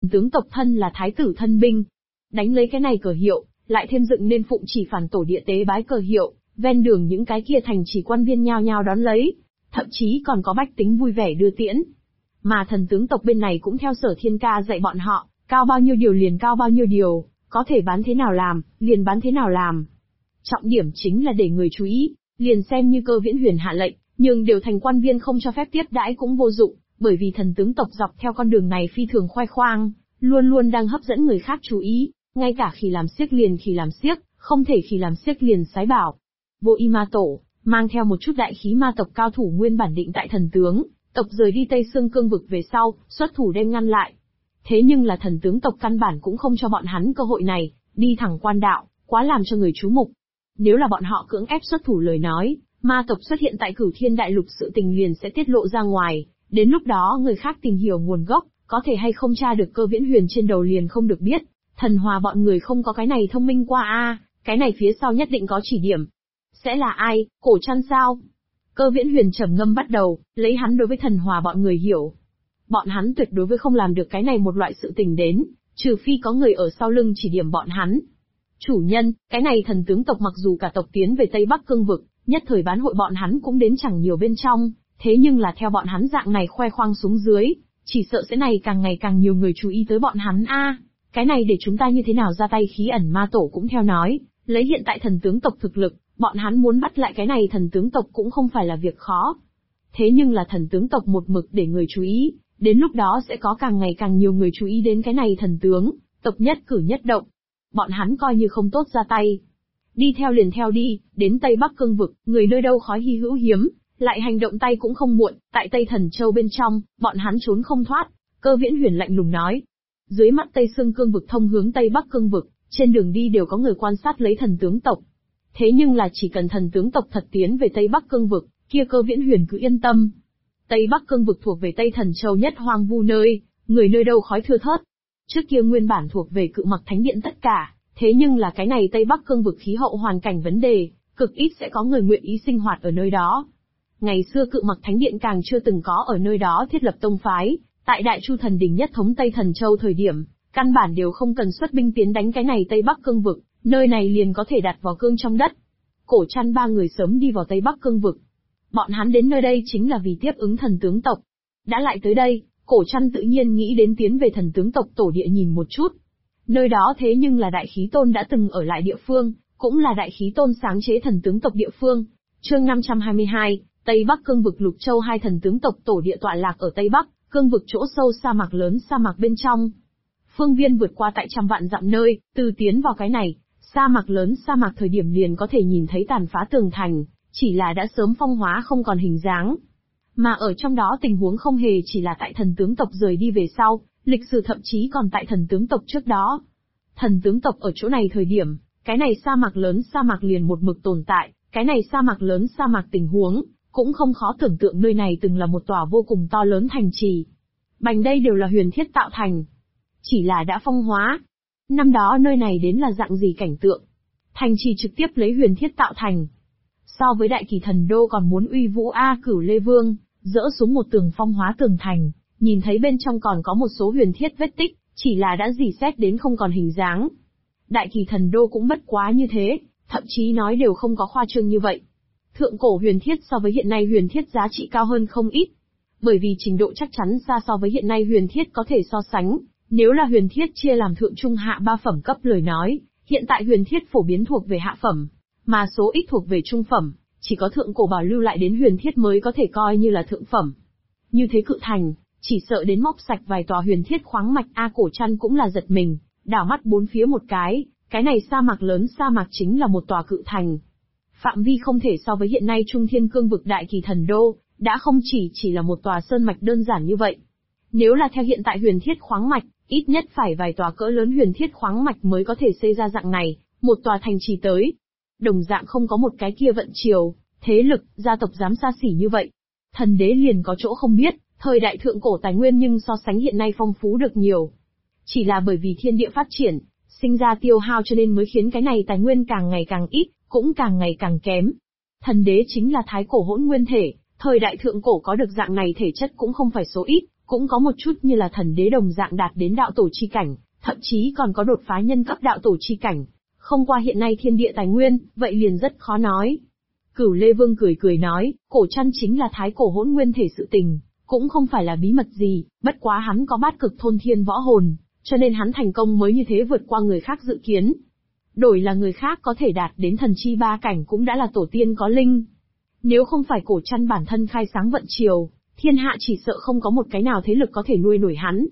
Tướng tộc thân là thái tử thân binh. Đánh lấy cái này cờ hiệu, lại thêm dựng nên phụng chỉ phản tổ địa tế bái cờ hiệu, ven đường những cái kia thành trì quan viên nhao nhao đón lấy. Thậm chí còn có bách tính vui vẻ đưa tiễn. Mà thần tướng tộc bên này cũng theo Sở Thiên Ca dạy bọn họ, cao bao nhiêu điều liền cao bao nhiêu điều, có thể bán thế nào làm, liền bán thế nào làm. Trọng điểm chính là để người chú ý, liền xem như Cơ Viễn Huyền hạ lệnh, nhưng đều thành quan viên không cho phép tiếp đãi cũng vô dụng, bởi vì thần tướng tộc dọc theo con đường này phi thường khoe khoang, luôn luôn đang hấp dẫn người khác chú ý, ngay cả khi làm xiếc liền khi làm xiếc, không thể khi làm xiếc liền sái bảo. Vô Y Ma Tổ, mang theo một chút đại khí ma tộc cao thủ nguyên bản định tại thần tướng tộc rời đi Tây Xương Cương vực về sau, xuất thủ đem ngăn lại. Thế nhưng là thần tướng tộc căn bản cũng không cho bọn hắn cơ hội này, đi thẳng quan đạo, quá làm cho người chú mục. Nếu là bọn họ cưỡng ép xuất thủ lời nói, ma tộc xuất hiện tại Cửu Thiên Đại Lục sự tình liền sẽ tiết lộ ra ngoài, đến lúc đó người khác tìm hiểu nguồn gốc, có thể hay không tra được Cơ Viễn Huyền trên đầu liền không được biết. Thần Hòa bọn người không có cái này thông minh qua a, cái này phía sau nhất định có chỉ điểm. Sẽ là ai, Cổ Trăn sao? Cơ Viễn Huyền trầm ngâm bắt đầu, lấy hắn đối với Thần Hòa bọn người hiểu. Bọn hắn tuyệt đối với không làm được cái này một loại sự tình đến, trừ phi có người ở sau lưng chỉ điểm bọn hắn. Chủ nhân, cái này thần tướng tộc mặc dù cả tộc tiến về Tây Bắc Cương vực, nhất thời bán hội bọn hắn cũng đến chẳng nhiều bên trong, thế nhưng là theo bọn hắn dạng này khoe khoang xuống dưới, chỉ sợ sẽ này càng ngày càng nhiều người chú ý tới bọn hắn a. Cái này để chúng ta như thế nào ra tay. Khí Ẩn Ma Tổ cũng theo nói, lấy hiện tại thần tướng tộc thực lực, bọn hắn muốn bắt lại cái này thần tướng tộc cũng không phải là việc khó. Thế nhưng là thần tướng tộc một mực để người chú ý, đến lúc đó sẽ có càng ngày càng nhiều người chú ý đến cái này thần tướng tộc nhất cử nhất động. Bọn hắn coi như không tốt ra tay. Đi theo liền theo đi, đến Tây Bắc Cương vực, người nơi đâu khói hy hữu hiếm, lại hành động tay cũng không muộn, tại Tây Thần Châu bên trong, bọn hắn trốn không thoát. Cơ Viễn Huyền lạnh lùng nói. Dưới mắt Tây Xương Cương vực thông hướng Tây Bắc Cương vực, trên đường đi đều có người quan sát lấy thần tướng tộc. Thế nhưng là chỉ cần thần tướng tộc thật tiến về Tây Bắc Cương vực, kia Cơ Viễn Huyền cứ yên tâm. Tây Bắc Cương vực thuộc về Tây Thần Châu nhất hoang vu nơi, người nơi đâu khói thưa thớt. Trước kia nguyên bản thuộc về Cự Mặc Thánh Điện tất cả, thế nhưng là cái này Tây Bắc Cương vực khí hậu hoàn cảnh vấn đề, cực ít sẽ có người nguyện ý sinh hoạt ở nơi đó. Ngày xưa Cự Mặc Thánh Điện càng chưa từng có ở nơi đó thiết lập tông phái, tại Đại Chu Thần Đình nhất thống Tây Thần Châu thời điểm, căn bản đều không cần xuất binh tiến đánh cái này Tây Bắc Cương vực, nơi này liền có thể đặt vào cương trong đất. Cổ Trăn ba người sớm đi vào Tây Bắc Cương vực. Bọn hắn đến nơi đây chính là vì tiếp ứng thần tướng tộc. Đã lại tới đây, Cổ Trăn tự nhiên nghĩ đến tiến về thần tướng tộc tổ địa nhìn một chút. Nơi đó thế nhưng là Đại Khí Tôn đã từng ở lại địa phương, cũng là Đại Khí Tôn sáng chế thần tướng tộc địa phương. Chương 522, Tây Bắc Cương vực Lục Châu. Hai thần tướng tộc tổ địa tọa lạc ở Tây Bắc Cương vực chỗ sâu sa mạc lớn sa mạc bên trong. Phương viên vượt qua tại trăm vạn dặm nơi, từ tiến vào cái này, sa mạc lớn sa mạc thời điểm liền có thể nhìn thấy tàn phá tường thành, chỉ là đã sớm phong hóa không còn hình dáng. Mà ở trong đó tình huống không hề chỉ là tại thần tướng tộc rời đi về sau, lịch sử thậm chí còn tại thần tướng tộc trước đó. Thần tướng tộc ở chỗ này thời điểm, cái này sa mạc lớn sa mạc liền một mực tồn tại, cái này sa mạc lớn sa mạc tình huống, cũng không khó tưởng tượng nơi này từng là một tòa vô cùng to lớn thành trì. Bành đây đều là huyền thiết tạo thành. Chỉ là đã phong hóa. Năm đó nơi này đến là dạng gì cảnh tượng? Thành trì trực tiếp lấy huyền thiết tạo thành. So với Đại Kỳ Thần Đô còn muốn uy vũ Cửu Lê Vương, dỡ xuống một tường phong hóa tường thành, nhìn thấy bên trong còn có một số huyền thiết vết tích, chỉ là đã rỉ sét đến không còn hình dáng. Đại Kỳ Thần Đô cũng bất quá như thế, thậm chí nói đều không có khoa trương như vậy. Thượng cổ huyền thiết so với hiện nay huyền thiết giá trị cao hơn không ít. Bởi vì trình độ chắc chắn xa so với hiện nay huyền thiết có thể so sánh, nếu là huyền thiết chia làm thượng trung hạ ba phẩm cấp lời nói, hiện tại huyền thiết phổ biến thuộc về hạ phẩm, mà số ít thuộc về trung phẩm, chỉ có thượng cổ bảo lưu lại đến huyền thiết mới có thể coi như là thượng phẩm. Như thế Cự Thành, chỉ sợ đến móc sạch vài tòa huyền thiết khoáng mạch. Cổ Trăn cũng là giật mình, đảo mắt bốn phía một cái này sa mạc lớn sa mạc chính là một tòa Cự Thành. Phạm vi không thể so với hiện nay Trung Thiên Cương vực Đại Kỳ Thần Đô, đã không chỉ là một tòa sơn mạch đơn giản như vậy. Nếu là theo hiện tại huyền thiết khoáng mạch, ít nhất phải vài tòa cỡ lớn huyền thiết khoáng mạch mới có thể xây ra dạng này, một tòa thành trì tới. Đồng dạng không có một cái kia vận triều, thế lực, gia tộc dám xa xỉ như vậy. Thần đế liền có chỗ không biết, thời đại thượng cổ tài nguyên nhưng so sánh hiện nay phong phú được nhiều. Chỉ là bởi vì thiên địa phát triển, sinh ra tiêu hao cho nên mới khiến cái này tài nguyên càng ngày càng ít, cũng càng ngày càng kém. Thần đế chính là thái cổ hỗn nguyên thể, thời đại thượng cổ có được dạng này thể chất cũng không phải số ít, cũng có một chút như là thần đế đồng dạng đạt đến đạo tổ chi cảnh, thậm chí còn có đột phá nhân cấp đạo tổ chi cảnh. Không qua hiện nay thiên địa tài nguyên, vậy liền rất khó nói. Cửu Lê Vương cười cười nói, cổ chăn chính là thái cổ hỗn nguyên thể sự tình, cũng không phải là bí mật gì, bất quá hắn có bát cực thôn thiên võ hồn, cho nên hắn thành công mới như thế vượt qua người khác dự kiến. Đổi là người khác có thể đạt đến thần chi ba cảnh cũng đã là tổ tiên có linh. Nếu không phải cổ chăn bản thân khai sáng vận chiều, thiên hạ chỉ sợ không có một cái nào thế lực có thể nuôi nổi hắn.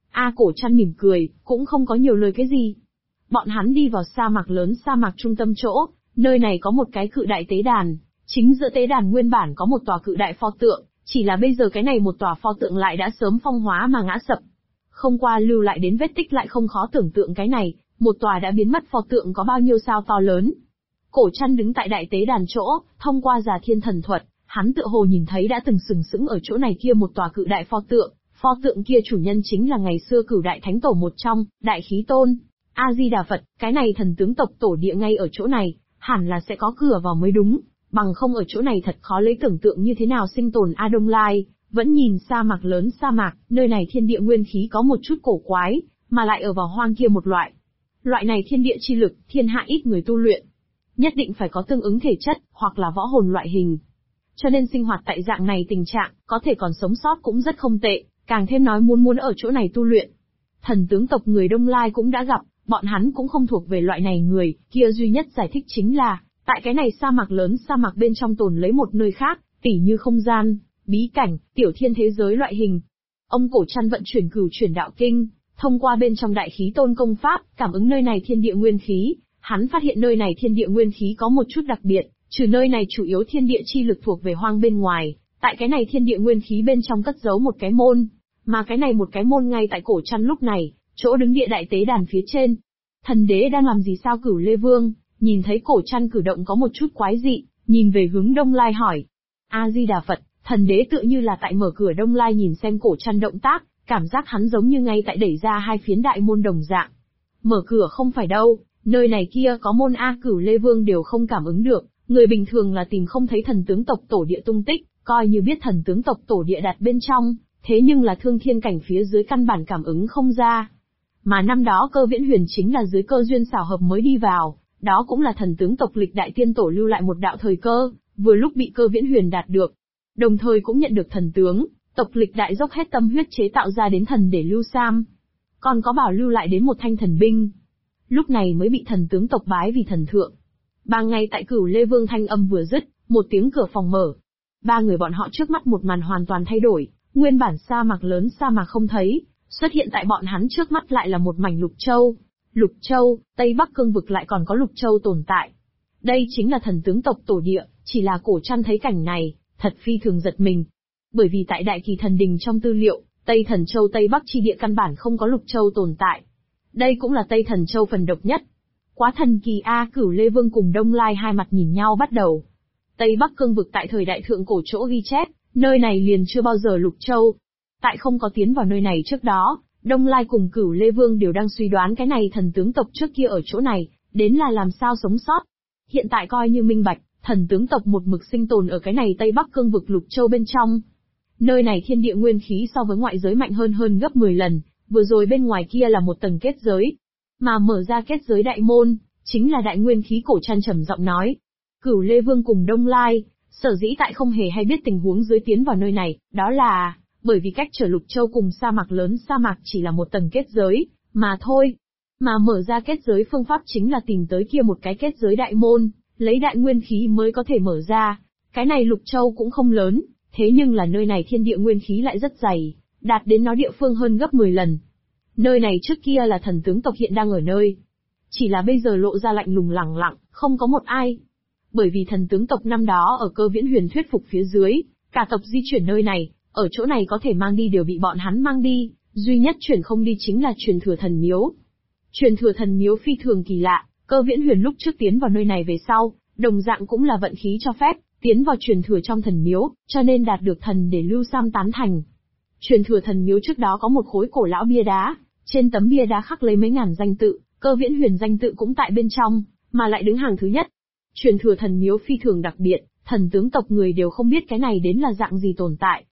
Cổ chăn mỉm cười, cũng không có nhiều lời cái gì. Bọn hắn đi vào sa mạc lớn, sa mạc trung tâm chỗ, nơi này có một cái cự đại tế đàn, chính giữa tế đàn nguyên bản có một tòa cự đại pho tượng, chỉ là bây giờ cái này một tòa pho tượng lại đã sớm phong hóa mà ngã sập. Không qua lưu lại đến vết tích lại không khó tưởng tượng cái này, một tòa đã biến mất pho tượng có bao nhiêu sao to lớn. Cổ chăn đứng tại đại tế đàn chỗ, thông qua giả thiên thần thuật, hắn tựa hồ nhìn thấy đã từng sừng sững ở chỗ này kia một tòa cự đại pho tượng kia chủ nhân chính là ngày xưa Cửu Đại Thánh Tổ một trong, Đại Khí Tôn. A-di-đà Phật, cái này thần tướng tộc tổ địa ngay ở chỗ này, hẳn là sẽ có cửa vào mới đúng, bằng không ở chỗ này thật khó lấy tưởng tượng như thế nào sinh tồn. Đông Lai vẫn nhìn sa mạc lớn, sa mạc, nơi này thiên địa nguyên khí có một chút cổ quái, mà lại ở vào hoang kia một loại này thiên địa chi lực, thiên hạ ít người tu luyện, nhất định phải có tương ứng thể chất, hoặc là võ hồn loại hình. Cho nên sinh hoạt tại dạng này tình trạng, có thể còn sống sót cũng rất không tệ, càng thêm nói muốn ở chỗ này tu luyện. Thần tướng tộc người Đông Lai cũng đã gặp, bọn hắn cũng không thuộc về loại này người, kia duy nhất giải thích chính là, tại cái này sa mạc lớn, sa mạc bên trong tồn lấy một nơi khác, tỉ như không gian, bí cảnh, tiểu thiên thế giới loại hình. Ông cổ chăn vận chuyển Cửu Chuyển Đạo Kinh, thông qua bên trong Đại Khí Tôn công pháp, cảm ứng nơi này thiên địa nguyên khí, hắn phát hiện nơi này thiên địa nguyên khí có một chút đặc biệt, trừ nơi này chủ yếu thiên địa chi lực thuộc về hoang bên ngoài, tại cái này thiên địa nguyên khí bên trong cất giấu một cái môn, mà cái này một cái môn ngay tại cổ chăn lúc này, chỗ đứng địa đại tế đàn phía trên. Thần đế đang làm gì sao? Cửu Lê Vương nhìn thấy cổ chăn cử động có một chút quái dị, nhìn về hướng Đông Lai hỏi. A-di-đà Phật, thần đế tựa như là tại mở cửa. Đông Lai nhìn xem cổ chăn động tác, cảm giác hắn giống như ngay tại đẩy ra hai phiến đại môn đồng dạng. Mở cửa không phải đâu, nơi này kia có môn A. Cửu Lê Vương đều không cảm ứng được, người bình thường là tìm không thấy thần tướng tộc tổ địa tung tích, coi như biết thần tướng tộc tổ địa đặt bên trong, thế nhưng là thương thiên cảnh phía dưới căn bản cảm ứng không ra. Mà năm đó Cơ Viễn Huyền chính là dưới cơ duyên xảo hợp mới đi vào, đó cũng là thần tướng tộc lịch đại tiên tổ lưu lại một đạo thời cơ, vừa lúc bị Cơ Viễn Huyền đạt được. Đồng thời cũng nhận được thần tướng, tộc lịch đại dốc hết tâm huyết chế tạo ra đến thần để lưu sam. Còn có bảo lưu lại đến một thanh thần binh. Lúc này mới bị thần tướng tộc bái vì thần thượng. Ba ngày tại Cửu Lê Vương thanh âm vừa dứt, một tiếng cửa phòng mở. Ba người bọn họ trước mắt một màn hoàn toàn thay đổi, nguyên bản sa mạc lớn sa mạc không thấy, xuất hiện tại bọn hắn trước mắt lại là một mảnh lục châu. Lục châu, Tây Bắc cương vực lại còn có lục châu tồn tại. Đây chính là thần tướng tộc tổ địa, chỉ là cổ chăn thấy cảnh này, thật phi thường giật mình. Bởi vì tại Đại Kỳ Thần Đình trong tư liệu, Tây Thần Châu Tây Bắc chi địa căn bản không có lục châu tồn tại. Đây cũng là Tây Thần Châu phần độc nhất. Quá thần kỳ a. Cửu Lê Vương cùng Đông Lai hai mặt nhìn nhau bắt đầu. Tây Bắc cương vực tại thời đại thượng cổ chỗ ghi chép, nơi này liền chưa bao giờ lục châu. Tại không có tiến vào nơi này trước đó, Đông Lai cùng Cửu Lê Vương đều đang suy đoán cái này thần tướng tộc trước kia ở chỗ này, đến là làm sao sống sót. Hiện tại coi như minh bạch, thần tướng tộc một mực sinh tồn ở cái này Tây Bắc cương vực lục châu bên trong. Nơi này thiên địa nguyên khí so với ngoại giới mạnh hơn gấp 10 lần, vừa rồi bên ngoài kia là một tầng kết giới. Mà mở ra kết giới đại môn, chính là đại nguyên khí. Cổ chăn trầm giọng nói. Cửu Lê Vương cùng Đông Lai, sở dĩ tại không hề hay biết tình huống dưới tiến vào nơi này, đó là bởi vì cách trở lục châu cùng sa mạc lớn sa mạc chỉ là một tầng kết giới, mà thôi. Mà mở ra kết giới phương pháp chính là tìm tới kia một cái kết giới đại môn, lấy đại nguyên khí mới có thể mở ra. Cái này lục châu cũng không lớn, thế nhưng là nơi này thiên địa nguyên khí lại rất dày, đạt đến nó địa phương hơn gấp 10 lần. Nơi này trước kia là thần tướng tộc hiện đang ở nơi. Chỉ là bây giờ lộ ra lạnh lùng lẳng lặng, không có một ai. Bởi vì thần tướng tộc năm đó ở Cơ Viễn Huyền thuyết phục phía dưới, cả tộc di chuyển nơi này, ở chỗ này có thể mang đi đều bị bọn hắn mang đi, duy nhất chuyển không đi chính là truyền thừa thần miếu. Truyền thừa thần miếu phi thường kỳ lạ, Cơ Viễn Huyền lúc trước tiến vào nơi này về sau, đồng dạng cũng là vận khí cho phép, tiến vào truyền thừa trong thần miếu, cho nên đạt được thần để lưu sam tán thành. Truyền thừa thần miếu trước đó có một khối cổ lão bia đá, trên tấm bia đá khắc lấy mấy ngàn danh tự, Cơ Viễn Huyền danh tự cũng tại bên trong, mà lại đứng hàng thứ nhất. Truyền thừa thần miếu phi thường đặc biệt, thần tướng tộc người đều không biết cái này đến là dạng gì tồn tại,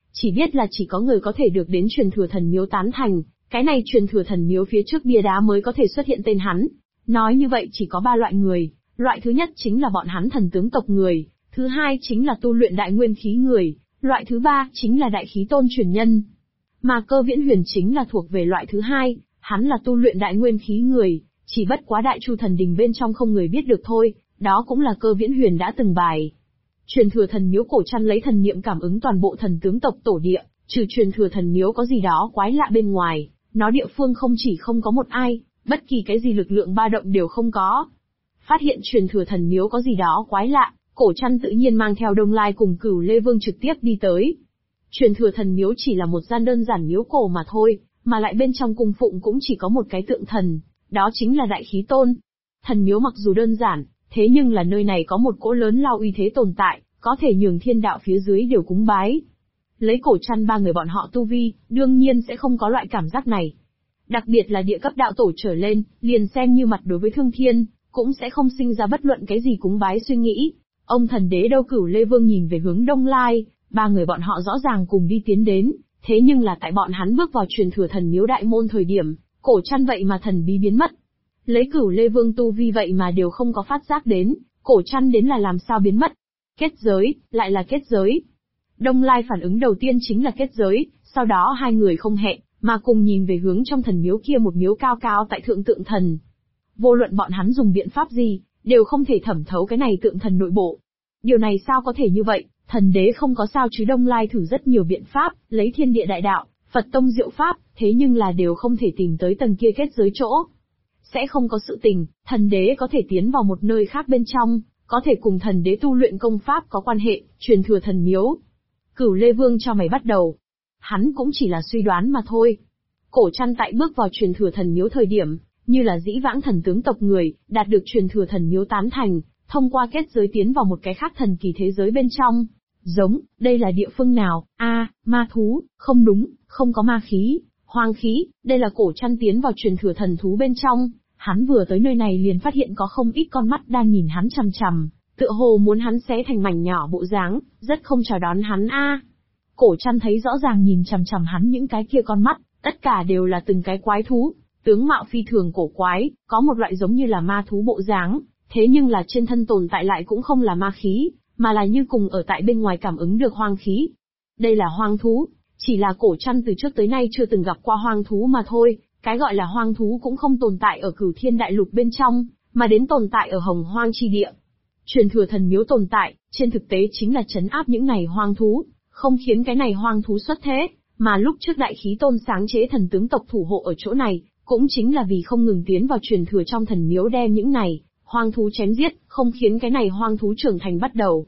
Chỉ biết là chỉ có người có thể được đến truyền thừa thần miếu tán thành, cái này truyền thừa thần miếu phía trước bia đá mới có thể xuất hiện tên hắn. Nói như vậy chỉ có 3 loại người, loại thứ nhất chính là bọn hắn thần tướng tộc người, thứ hai chính là tu luyện đại nguyên khí người, loại thứ ba chính là đại khí tôn truyền nhân. Mà Cơ Viễn Huyền chính là thuộc về loại thứ hai, hắn là tu luyện đại nguyên khí người, chỉ bất quá Đại Chu thần đình bên trong không người biết được thôi, đó cũng là Cơ Viễn Huyền đã từng bài. Truyền thừa thần miếu cổ chăn lấy thần niệm cảm ứng toàn bộ thần tướng tộc tổ địa, trừ truyền thừa thần miếu có gì đó quái lạ bên ngoài, nó địa phương không chỉ không có một ai, bất kỳ cái gì lực lượng ba động đều không có. Phát hiện truyền thừa thần miếu có gì đó quái lạ, cổ chăn tự nhiên mang theo Đông Lai cùng Cửu Lê Vương trực tiếp đi tới. Truyền thừa thần miếu chỉ là một gian đơn giản miếu cổ mà thôi, mà lại bên trong cung phụng cũng chỉ có một cái tượng thần, đó chính là Đại Khí Tôn. Thần miếu mặc dù đơn giản, thế nhưng là nơi này có một cỗ lớn lao uy thế tồn tại, có thể nhường thiên đạo phía dưới đều cúng bái. Lấy cổ chăn 3 người bọn họ tu vi, đương nhiên sẽ không có loại cảm giác này. Đặc biệt là địa cấp đạo tổ trở lên, liền xem như mặt đối với thương thiên, cũng sẽ không sinh ra bất luận cái gì cúng bái suy nghĩ. Ông thần đế đâu Cửu Lê Vương nhìn về hướng Đông Lai, 3 người bọn họ rõ ràng cùng đi tiến đến, thế nhưng là tại bọn hắn bước vào truyền thừa thần miếu đại môn thời điểm, cổ chăn vậy mà thần bí biến mất. Lấy Cửu Lê Vương tu vi vậy mà đều không có phát giác đến, cổ chăn đến là làm sao biến mất. Kết giới, lại là kết giới. Đông Lai phản ứng đầu tiên chính là kết giới, sau đó hai người không hẹn, mà cùng nhìn về hướng trong thần miếu kia một miếu cao cao tại thượng tượng thần. Vô luận bọn hắn dùng biện pháp gì, đều không thể thẩm thấu cái này tượng thần nội bộ. Điều này sao có thể như vậy, thần đế không có sao chứ. Đông Lai thử rất nhiều biện pháp, lấy thiên địa đại đạo, Phật tông diệu pháp, thế nhưng là đều không thể tìm tới tầng kia kết giới chỗ. Sẽ không có sự tình, thần đế có thể tiến vào một nơi khác bên trong, có thể cùng thần đế tu luyện công pháp có quan hệ, truyền thừa thần miếu. Cửu Lê Vương cho mày bắt đầu. Hắn cũng chỉ là suy đoán mà thôi. Cổ chăn tại bước vào truyền thừa thần miếu thời điểm, như là dĩ vãng thần tướng tộc người, đạt được truyền thừa thần miếu tán thành, thông qua kết giới tiến vào một cái khác thần kỳ thế giới bên trong. Giống, đây là địa phương nào? Ma thú, không đúng, không có ma khí, hoang khí, đây là cổ chăn tiến vào truyền thừa thần thú bên trong. Hắn vừa tới nơi này liền phát hiện có không ít con mắt đang nhìn hắn chằm chằm, tựa hồ muốn hắn xé thành mảnh nhỏ bộ dáng, rất không chào đón hắn Cổ chăn thấy rõ ràng nhìn chằm chằm hắn những cái kia con mắt, tất cả đều là từng cái quái thú, tướng mạo phi thường cổ quái, có một loại giống như là ma thú bộ dáng, thế nhưng là trên thân tồn tại lại cũng không là ma khí, mà là như cùng ở tại bên ngoài cảm ứng được hoang khí. Đây là hoang thú, chỉ là cổ chăn từ trước tới nay chưa từng gặp qua hoang thú mà thôi. Cái gọi là hoang thú cũng không tồn tại ở Cửu Thiên Đại Lục bên trong, mà đến tồn tại ở Hồng Hoang chi địa. Truyền thừa thần miếu tồn tại, trên thực tế chính là trấn áp những này hoang thú, không khiến cái này hoang thú xuất thế, mà lúc trước Đại Khí Tôn sáng chế thần tướng tộc thủ hộ ở chỗ này, cũng chính là vì không ngừng tiến vào truyền thừa trong thần miếu đem những này hoang thú chém giết, không khiến cái này hoang thú trưởng thành bắt đầu.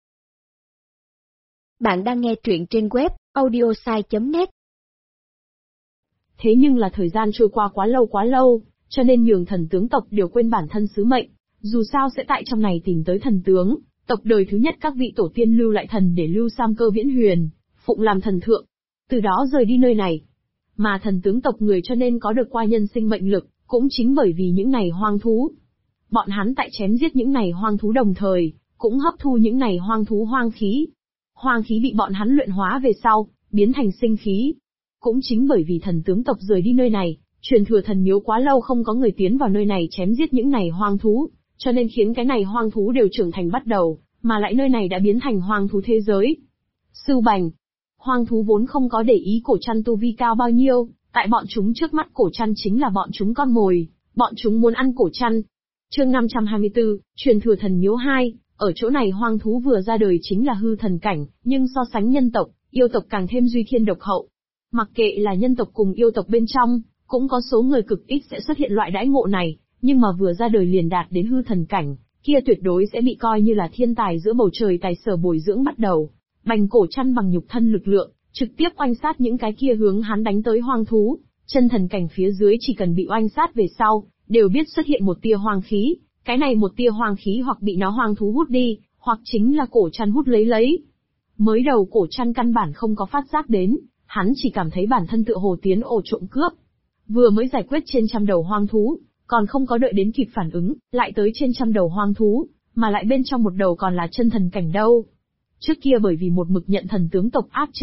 Bạn đang nghe truyện trên web audiosai.net. Thế nhưng là thời gian trôi qua quá lâu, cho nên nhường thần tướng tộc đều quên bản thân sứ mệnh, dù sao sẽ tại trong này tìm tới thần tướng, tộc đời thứ nhất các vị tổ tiên lưu lại thần để lưu Sam Cơ Viễn Huyền, phụng làm thần thượng, từ đó rời đi nơi này. Mà thần tướng tộc người cho nên có được qua nhân sinh mệnh lực, cũng chính bởi vì những này hoang thú. Bọn hắn tại chém giết những này hoang thú đồng thời, cũng hấp thu những này hoang thú hoang khí. Hoang khí bị bọn hắn luyện hóa về sau, biến thành sinh khí. Cũng chính bởi vì thần tướng tộc rời đi nơi này, truyền thừa thần miếu quá lâu không có người tiến vào nơi này chém giết những này hoang thú, cho nên khiến cái này hoang thú đều trưởng thành bắt đầu, mà lại nơi này đã biến thành hoang thú thế giới. Sưu Bành. Hoang thú vốn không có để ý cổ chăn tu vi cao bao nhiêu, tại bọn chúng trước mắt cổ chăn chính là bọn chúng con mồi, bọn chúng muốn ăn cổ chăn. Chương 524, truyền thừa thần miếu 2, ở chỗ này hoang thú vừa ra đời chính là hư thần cảnh, nhưng so sánh nhân tộc, yêu tộc càng thêm duy thiên độc hậu. Mặc kệ là nhân tộc cùng yêu tộc bên trong, cũng có số người cực ít sẽ xuất hiện loại đãi ngộ này, nhưng mà vừa ra đời liền đạt đến hư thần cảnh, kia tuyệt đối sẽ bị coi như là thiên tài giữa bầu trời tài sở bồi dưỡng bắt đầu. Bành cổ chăn bằng nhục thân lực lượng, trực tiếp oanh sát những cái kia hướng hắn đánh tới hoang thú, chân thần cảnh phía dưới chỉ cần bị oanh sát về sau, đều biết xuất hiện một tia hoang khí, cái này một tia hoang khí hoặc bị nó hoang thú hút đi, hoặc chính là cổ chăn hút lấy. Mới đầu cổ chăn căn bản không có phát giác đến, hắn chỉ cảm thấy bản thân tựa hồ tiến ổ trộm cướp. Vừa mới giải quyết trên 100 đầu hoang thú, còn không có đợi đến kịp phản ứng, lại tới trên 100 đầu hoang thú, mà lại bên trong một đầu còn là chân thần cảnh đâu. Trước kia bởi vì một mực nhận thần tướng tộc áp chế,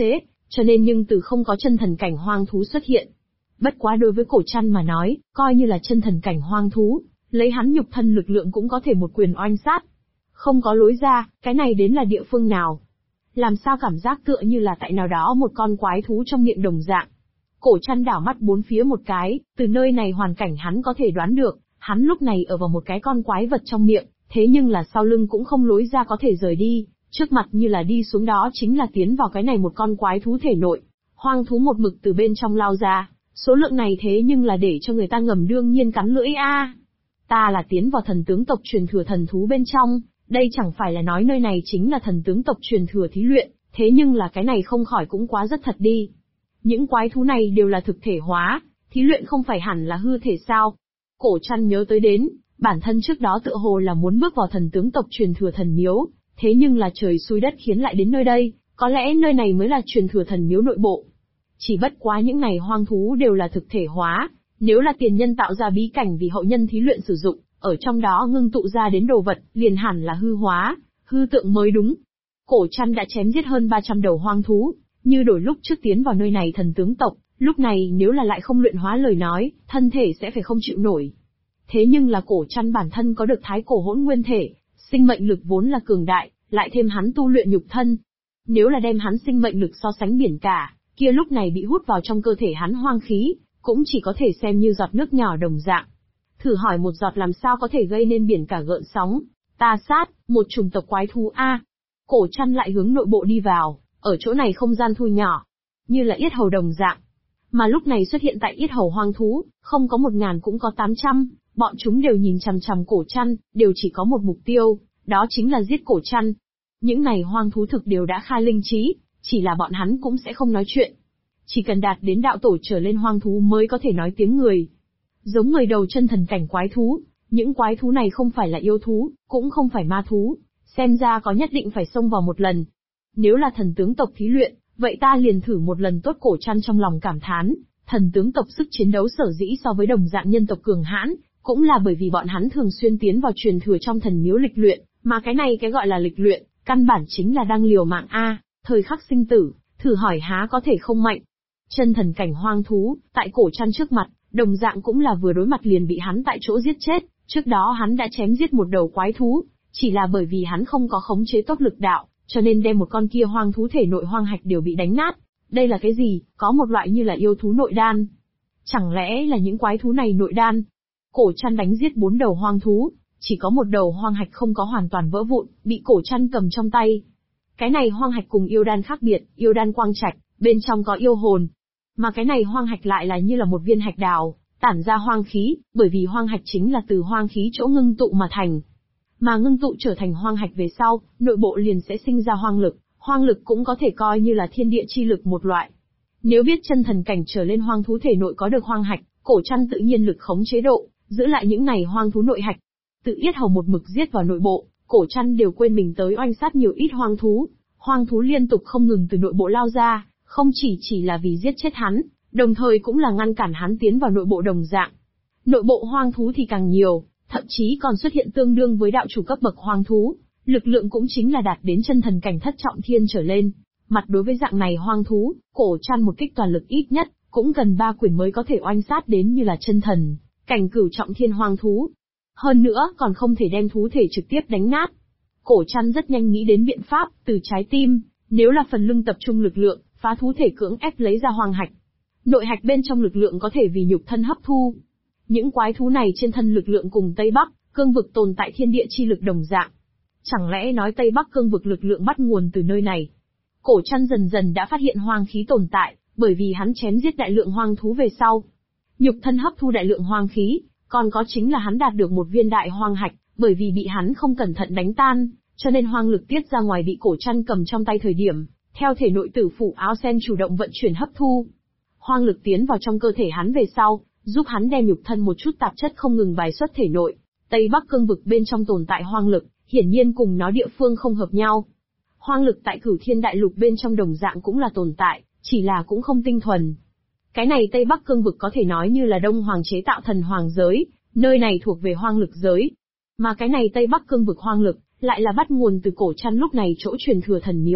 cho nên nhưng từ không có chân thần cảnh hoang thú xuất hiện. Bất quá đối với Cổ Trăn mà nói, coi như là chân thần cảnh hoang thú, lấy hắn nhục thân lực lượng cũng có thể một quyền oanh sát. Không có lối ra, cái này đến là địa phương nào? Làm sao cảm giác tựa như là tại nào đó một con quái thú trong miệng đồng dạng. Cổ Trăn đảo mắt bốn phía một cái, từ nơi này hoàn cảnh hắn có thể đoán được, hắn lúc này ở vào một cái con quái vật trong miệng, thế nhưng là sau lưng cũng không lối ra có thể rời đi, trước mặt như là đi xuống đó chính là tiến vào cái này một con quái thú thể nội. Hoang thú một mực từ bên trong lao ra, số lượng này thế nhưng là để cho người ta ngầm đương nhiên cắn lưỡi a. Ta là tiến vào thần tướng tộc truyền thừa thần thú bên trong, đây chẳng phải là nói nơi này chính là thần tướng tộc truyền thừa thí luyện, thế nhưng là cái này không khỏi cũng quá rất thật đi. Những quái thú này đều là thực thể hóa, thí luyện không phải hẳn là hư thể sao? Cổ Trăn nhớ tới đến, bản thân trước đó tựa hồ là muốn bước vào thần tướng tộc truyền thừa thần miếu, thế nhưng là trời xui đất khiến lại đến nơi đây, có lẽ nơi này mới là truyền thừa thần miếu nội bộ. Chỉ bất quá những này hoang thú đều là thực thể hóa, nếu là tiền nhân tạo ra bí cảnh vì hậu nhân thí luyện sử dụng, ở trong đó ngưng tụ ra đến đồ vật, liền hẳn là hư hóa, hư tượng mới đúng. Cổ Trăn đã chém giết hơn 300 đầu hoang thú, như đổi lúc trước tiến vào nơi này thần tướng tộc, lúc này nếu là lại không luyện hóa lời nói, thân thể sẽ phải không chịu nổi. Thế nhưng là Cổ Trăn bản thân có được thái cổ hỗn nguyên thể, sinh mệnh lực vốn là cường đại, lại thêm hắn tu luyện nhục thân. Nếu là đem hắn sinh mệnh lực so sánh biển cả, kia lúc này bị hút vào trong cơ thể hắn hoang khí, cũng chỉ có thể xem như giọt nước nhỏ đồng dạng. Thử hỏi một giọt làm sao có thể gây nên biển cả gợn sóng. Ta sát, một chủng tộc quái thú a. Cổ Trăn lại hướng nội bộ đi vào, ở chỗ này không gian thu nhỏ, như là yết hầu đồng dạng. Mà lúc này xuất hiện tại yết hầu hoang thú, không có 1000 cũng có 800, bọn chúng đều nhìn chằm chằm Cổ Trăn, đều chỉ có một mục tiêu, đó chính là giết Cổ Trăn. Những này hoang thú thực đều đã khai linh trí, chỉ là bọn hắn cũng sẽ không nói chuyện. Chỉ cần đạt đến đạo tổ trở lên hoang thú mới có thể nói tiếng người. Giống người đầu chân thần cảnh quái thú, những quái thú này không phải là yêu thú, cũng không phải ma thú, xem ra có nhất định phải xông vào một lần. Nếu là thần tướng tộc thí luyện, vậy ta liền thử một lần tốt. Cổ Trăn trong lòng cảm thán, thần tướng tộc sức chiến đấu sở dĩ so với đồng dạng nhân tộc cường hãn, cũng là bởi vì bọn hắn thường xuyên tiến vào truyền thừa trong thần miếu lịch luyện, mà cái này cái gọi là lịch luyện, căn bản chính là đang liều mạng a, thời khắc sinh tử, thử hỏi há có thể không mạnh. Chân thần cảnh hoang thú, tại Cổ Trăn trước mặt, đồng dạng cũng là vừa đối mặt liền bị hắn tại chỗ giết chết, trước đó hắn đã chém giết một đầu quái thú, chỉ là bởi vì hắn không có khống chế tốt lực đạo, cho nên đem một con kia hoang thú thể nội hoang hạch đều bị đánh nát. Đây là cái gì? Có một loại như là yêu thú nội đan. Chẳng lẽ là những quái thú này nội đan? Cổ Trăn đánh giết 4 đầu hoang thú, chỉ có một đầu hoang hạch không có hoàn toàn vỡ vụn, bị Cổ Trăn cầm trong tay. Cái này hoang hạch cùng yêu đan khác biệt, yêu đan quang trạch, bên trong có yêu hồn. Mà cái này hoang hạch lại là như là một viên hạch đào, tản ra hoang khí, bởi vì hoang hạch chính là từ hoang khí chỗ ngưng tụ mà thành. Mà ngưng tụ trở thành hoang hạch về sau, nội bộ liền sẽ sinh ra hoang lực cũng có thể coi như là thiên địa chi lực một loại. Nếu biết chân thần cảnh trở lên hoang thú thể nội có được hoang hạch, Cổ Trăn tự nhiên lực khống chế độ, giữ lại những này hoang thú nội hạch. Tự yết hầu một mực giết vào nội bộ, Cổ Trăn đều quên mình tới oanh sát nhiều ít hoang thú liên tục không ngừng từ nội bộ lao ra, không chỉ là vì giết chết hắn, đồng thời cũng là ngăn cản hắn tiến vào nội bộ đồng dạng. Nội bộ hoang thú thì càng nhiều, thậm chí còn xuất hiện tương đương với đạo chủ cấp bậc hoang thú, lực lượng cũng chính là đạt đến chân thần cảnh thất trọng thiên trở lên. Mặt đối với dạng này hoang thú, Cổ Trăn một kích toàn lực ít nhất, cũng gần 3 quyền mới có thể oanh sát đến như là chân thần cảnh cửu trọng thiên hoang thú. Hơn nữa, còn không thể đem thú thể trực tiếp đánh nát. Cổ Trăn rất nhanh nghĩ đến biện pháp, từ trái tim, nếu là phần lưng tập trung lực lượng, phá thú thể cưỡng ép lấy ra hoang hạch. Nội hạch bên trong lực lượng có thể vì nhục thân hấp thu. Những quái thú này trên thân lực lượng cùng Tây Bắc, cương vực tồn tại thiên địa chi lực đồng dạng. Chẳng lẽ nói Tây Bắc cương vực lực lượng bắt nguồn từ nơi này? Cổ Trăn dần dần đã phát hiện hoang khí tồn tại, bởi vì hắn chém giết đại lượng hoang thú về sau. Nhục thân hấp thu đại lượng hoang khí, còn có chính là hắn đạt được một viên đại hoang hạch, bởi vì bị hắn không cẩn thận đánh tan, cho nên hoang lực tiết ra ngoài bị Cổ Trăn cầm trong tay thời điểm, theo thể nội tử phủ áo sen chủ động vận chuyển hấp thu. Hoang lực tiến vào trong cơ thể hắn về sau, giúp hắn đem nhục thân một chút tạp chất không ngừng bài xuất thể nội. Tây Bắc cương vực bên trong tồn tại hoang lực, hiển nhiên cùng nó địa phương không hợp nhau. Hoang lực tại Cửu Thiên Đại Lục bên trong đồng dạng cũng là tồn tại, chỉ là cũng không tinh thuần. Cái này Tây Bắc cương vực có thể nói như là Đông Hoàng chế tạo thần hoàng giới, nơi này thuộc về hoang lực giới. Mà cái này Tây Bắc cương vực hoang lực, lại là bắt nguồn từ Cổ Trăn lúc này chỗ truyền thừa thần miếu,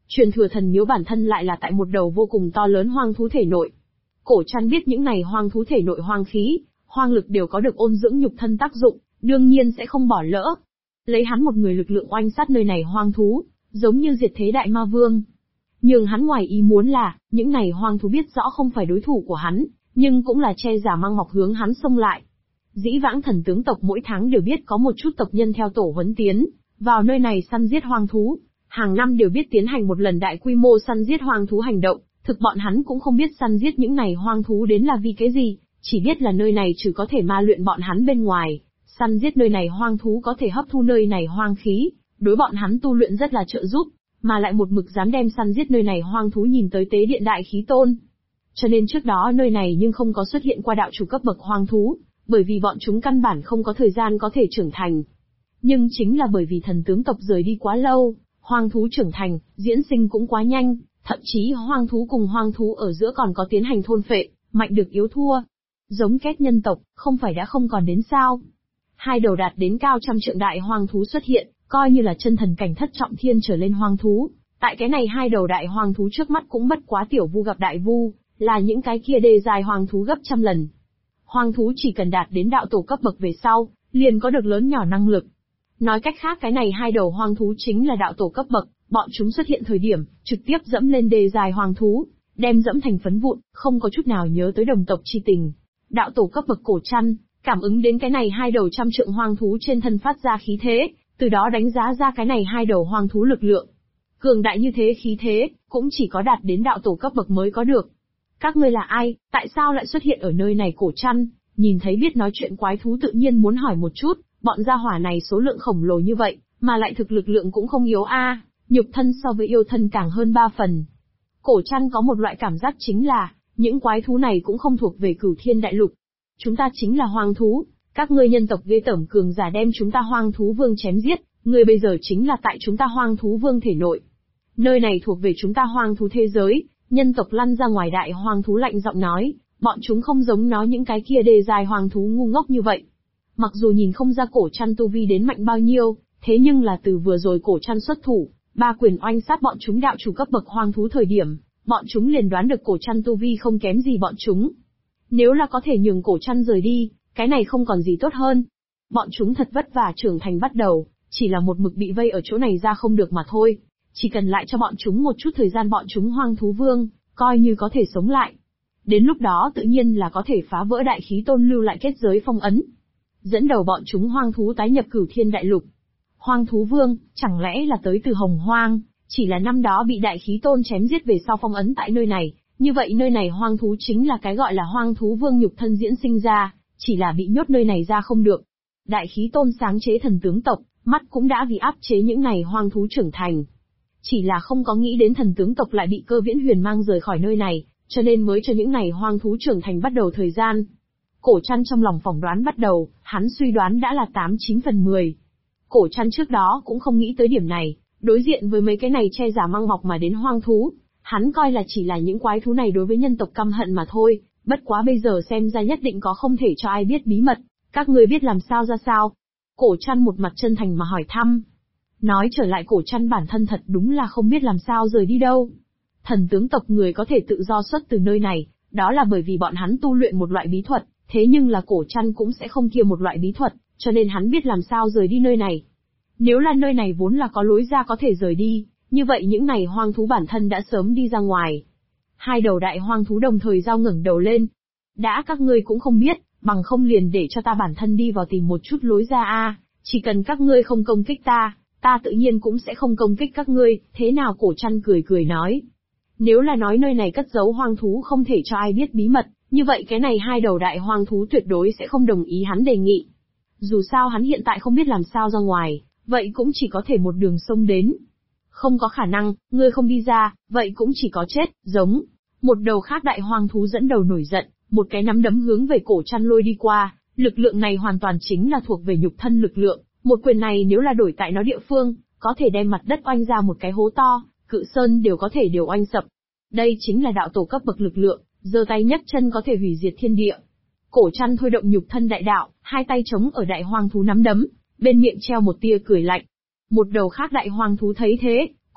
Truyền thừa thần miếu bản thân lại là tại một đầu vô cùng to lớn hoang thú thể nội. Cổ Trăn biết những này hoang thú thể nội hoang khí, hoang lực đều có được ôn dưỡng nhục thân tác dụng, đương nhiên sẽ không bỏ lỡ. Lấy hắn một người lực lượng oanh sát nơi này hoang thú, giống như diệt thế đại ma vương. Nhưng hắn ngoài ý muốn là, những này hoang thú biết rõ không phải đối thủ của hắn, nhưng cũng là che giả mang mọc hướng hắn xông lại. Dĩ vãng thần tướng tộc mỗi tháng đều biết có một chút tộc nhân theo tổ huấn tiến vào nơi này săn giết hoang thú, hàng năm đều biết tiến hành một lần đại quy mô săn giết hoang thú hành động, thực bọn hắn cũng không biết săn giết những này hoang thú đến là vì cái gì, chỉ biết là nơi này trừ có thể ma luyện bọn hắn bên ngoài, săn giết nơi này hoang thú có thể hấp thu nơi này hoang khí, đối bọn hắn tu luyện rất là trợ giúp, mà lại một mực dám đem săn giết nơi này hoang thú nhìn tới tế điện đại khí tôn. Cho nên trước đó nơi này nhưng không có xuất hiện qua đạo chủ cấp bậc hoang thú, bởi vì bọn chúng căn bản không có thời gian có thể trưởng thành. Nhưng chính là bởi vì thần tướng tộc rời đi quá lâu, hoang thú trưởng thành, diễn sinh cũng quá nhanh, thậm chí hoang thú cùng hoang thú ở giữa còn có tiến hành thôn phệ, mạnh được yếu thua. Giống kết nhân tộc, không phải đã không còn đến sao? Hai đầu đạt đến cao trăm trượng đại hoang thú xuất hiện, coi như là chân thần cảnh thất trọng thiên trở lên hoang thú. Tại cái này hai đầu đại hoang thú trước mắt cũng bất quá tiểu vu gặp đại vu, là những cái kia đề dài hoang thú gấp trăm lần. Hoang thú chỉ cần đạt đến đạo tổ cấp bậc về sau, liền có được lớn nhỏ năng lực. Nói cách khác cái này hai đầu hoang thú chính là đạo tổ cấp bậc, bọn chúng xuất hiện thời điểm, trực tiếp dẫm lên đề dài hoang thú, đem dẫm thành phấn vụn, không có chút nào nhớ tới đồng tộc chi tình. Đạo tổ cấp bậc Cổ Trăn, cảm ứng đến cái này hai đầu trăm trượng hoang thú trên thân phát ra khí thế, từ đó đánh giá ra cái này hai đầu hoang thú lực lượng. Cường đại như thế khí thế, cũng chỉ có đạt đến đạo tổ cấp bậc mới có được. Các ngươi là ai, tại sao lại xuất hiện ở nơi này Cổ Trăn? Nhìn thấy biết nói chuyện quái thú tự nhiên muốn hỏi một chút, bọn gia hỏa này số lượng khổng lồ như vậy, mà lại thực lực lượng cũng không yếu a, nhục thân so với yêu thân càng hơn 3 phần. Cổ Trăn có một loại cảm giác chính là, những quái thú này cũng không thuộc về Cửu Thiên Đại Lục. Chúng ta chính là hoang thú, các ngươi nhân tộc ghê tởm cường giả đem chúng ta hoang thú vương chém giết, người bây giờ chính là tại chúng ta hoang thú vương thể nội. Nơi này thuộc về chúng ta hoang thú thế giới, nhân tộc lăn ra ngoài. Đại hoang thú lạnh giọng nói, bọn chúng không giống nó những cái kia đề dài hoang thú ngu ngốc như vậy. Mặc dù nhìn không ra Cổ Trăn tu vi đến mạnh bao nhiêu, thế nhưng là từ vừa rồi Cổ Trăn xuất thủ, ba quyền oanh sát bọn chúng đạo chủ cấp bậc hoang thú thời điểm, bọn chúng liền đoán được Cổ Trăn tu vi không kém gì bọn chúng. Nếu là có thể nhường Cổ Trăn rời đi, cái này không còn gì tốt hơn. Bọn chúng thật vất vả trưởng thành bắt đầu, chỉ là một mực bị vây ở chỗ này ra không được mà thôi. Chỉ cần lại cho bọn chúng một chút thời gian, bọn chúng hoang thú vương, coi như có thể sống lại. Đến lúc đó tự nhiên là có thể phá vỡ đại khí tôn lưu lại kết giới phong ấn. Dẫn đầu bọn chúng hoang thú tái nhập Cửu Thiên Đại Lục. Hoang thú vương, chẳng lẽ là tới từ Hồng Hoang, chỉ là năm đó bị đại khí tôn chém giết về sau phong ấn tại nơi này, như vậy nơi này hoang thú chính là cái gọi là hoang thú vương nhục thân diễn sinh ra, chỉ là bị nhốt nơi này ra không được. Đại khí tôn sáng chế thần tướng tộc, mắt cũng đã vì áp chế những này hoang thú trưởng thành. Chỉ là không có nghĩ đến thần tướng tộc lại bị Cơ Viễn Huyền mang rời khỏi nơi này, cho nên mới cho những này hoang thú trưởng thành bắt đầu thời gian. Cổ Trăn trong lòng phỏng đoán bắt đầu, hắn suy đoán đã là 8-9 phần 10. Cổ Trăn trước đó cũng không nghĩ tới điểm này, đối diện với mấy cái này che giả mang mọc mà đến hoang thú, hắn coi là chỉ là những quái thú này đối với nhân tộc căm hận mà thôi, bất quá bây giờ xem ra nhất định có không thể cho ai biết bí mật, các ngươi biết làm sao ra sao? Cổ Trăn một mặt chân thành mà hỏi thăm. Nói trở lại Cổ Trăn bản thân thật đúng là không biết làm sao rời đi đâu. Thần tướng tộc người có thể tự do xuất từ nơi này, đó là bởi vì bọn hắn tu luyện một loại bí thuật, thế nhưng là Cổ Trăn cũng sẽ không kia một loại bí thuật, cho nên hắn biết làm sao rời đi nơi này. Nếu là nơi này vốn là có lối ra có thể rời đi, như vậy những này hoang thú bản thân đã sớm đi ra ngoài. Hai đầu đại hoang thú đồng thời giao ngẩng đầu lên. Đã các ngươi cũng không biết, bằng không liền để cho ta bản thân đi vào tìm một chút lối ra a. Chỉ cần các ngươi không công kích ta, ta tự nhiên cũng sẽ không công kích các ngươi. Thế nào? Cổ Trăn cười cười nói. Nếu là nói nơi này cất giấu hoang thú không thể cho ai biết bí mật, như vậy cái này hai đầu đại hoang thú tuyệt đối sẽ không đồng ý hắn đề nghị. Dù sao hắn hiện tại không biết làm sao ra ngoài, vậy cũng chỉ có thể một đường sông đến. Không có khả năng, ngươi không đi ra, vậy cũng chỉ có chết, giống. Một đầu khác đại hoang thú dẫn đầu nổi giận, một cái nắm đấm hướng về Cổ Trăn lôi đi qua, lực lượng này hoàn toàn chính là thuộc về nhục thân lực lượng, một quyền này nếu là đổi tại nó địa phương, có thể đem mặt đất oanh ra một cái hố to, cự sơn đều có thể oanh sập. Đây chính là đạo tổ cấp bậc lực lượng, giơ tay nhấc chân có thể hủy diệt thiên địa. Cổ Trăn thôi động nhục thân đại đạo, hai tay chống ở đại hoang thú nắm đấm, bên miệng treo một tia cười lạnh. Một đầu khác đại hoang thú thấy thế,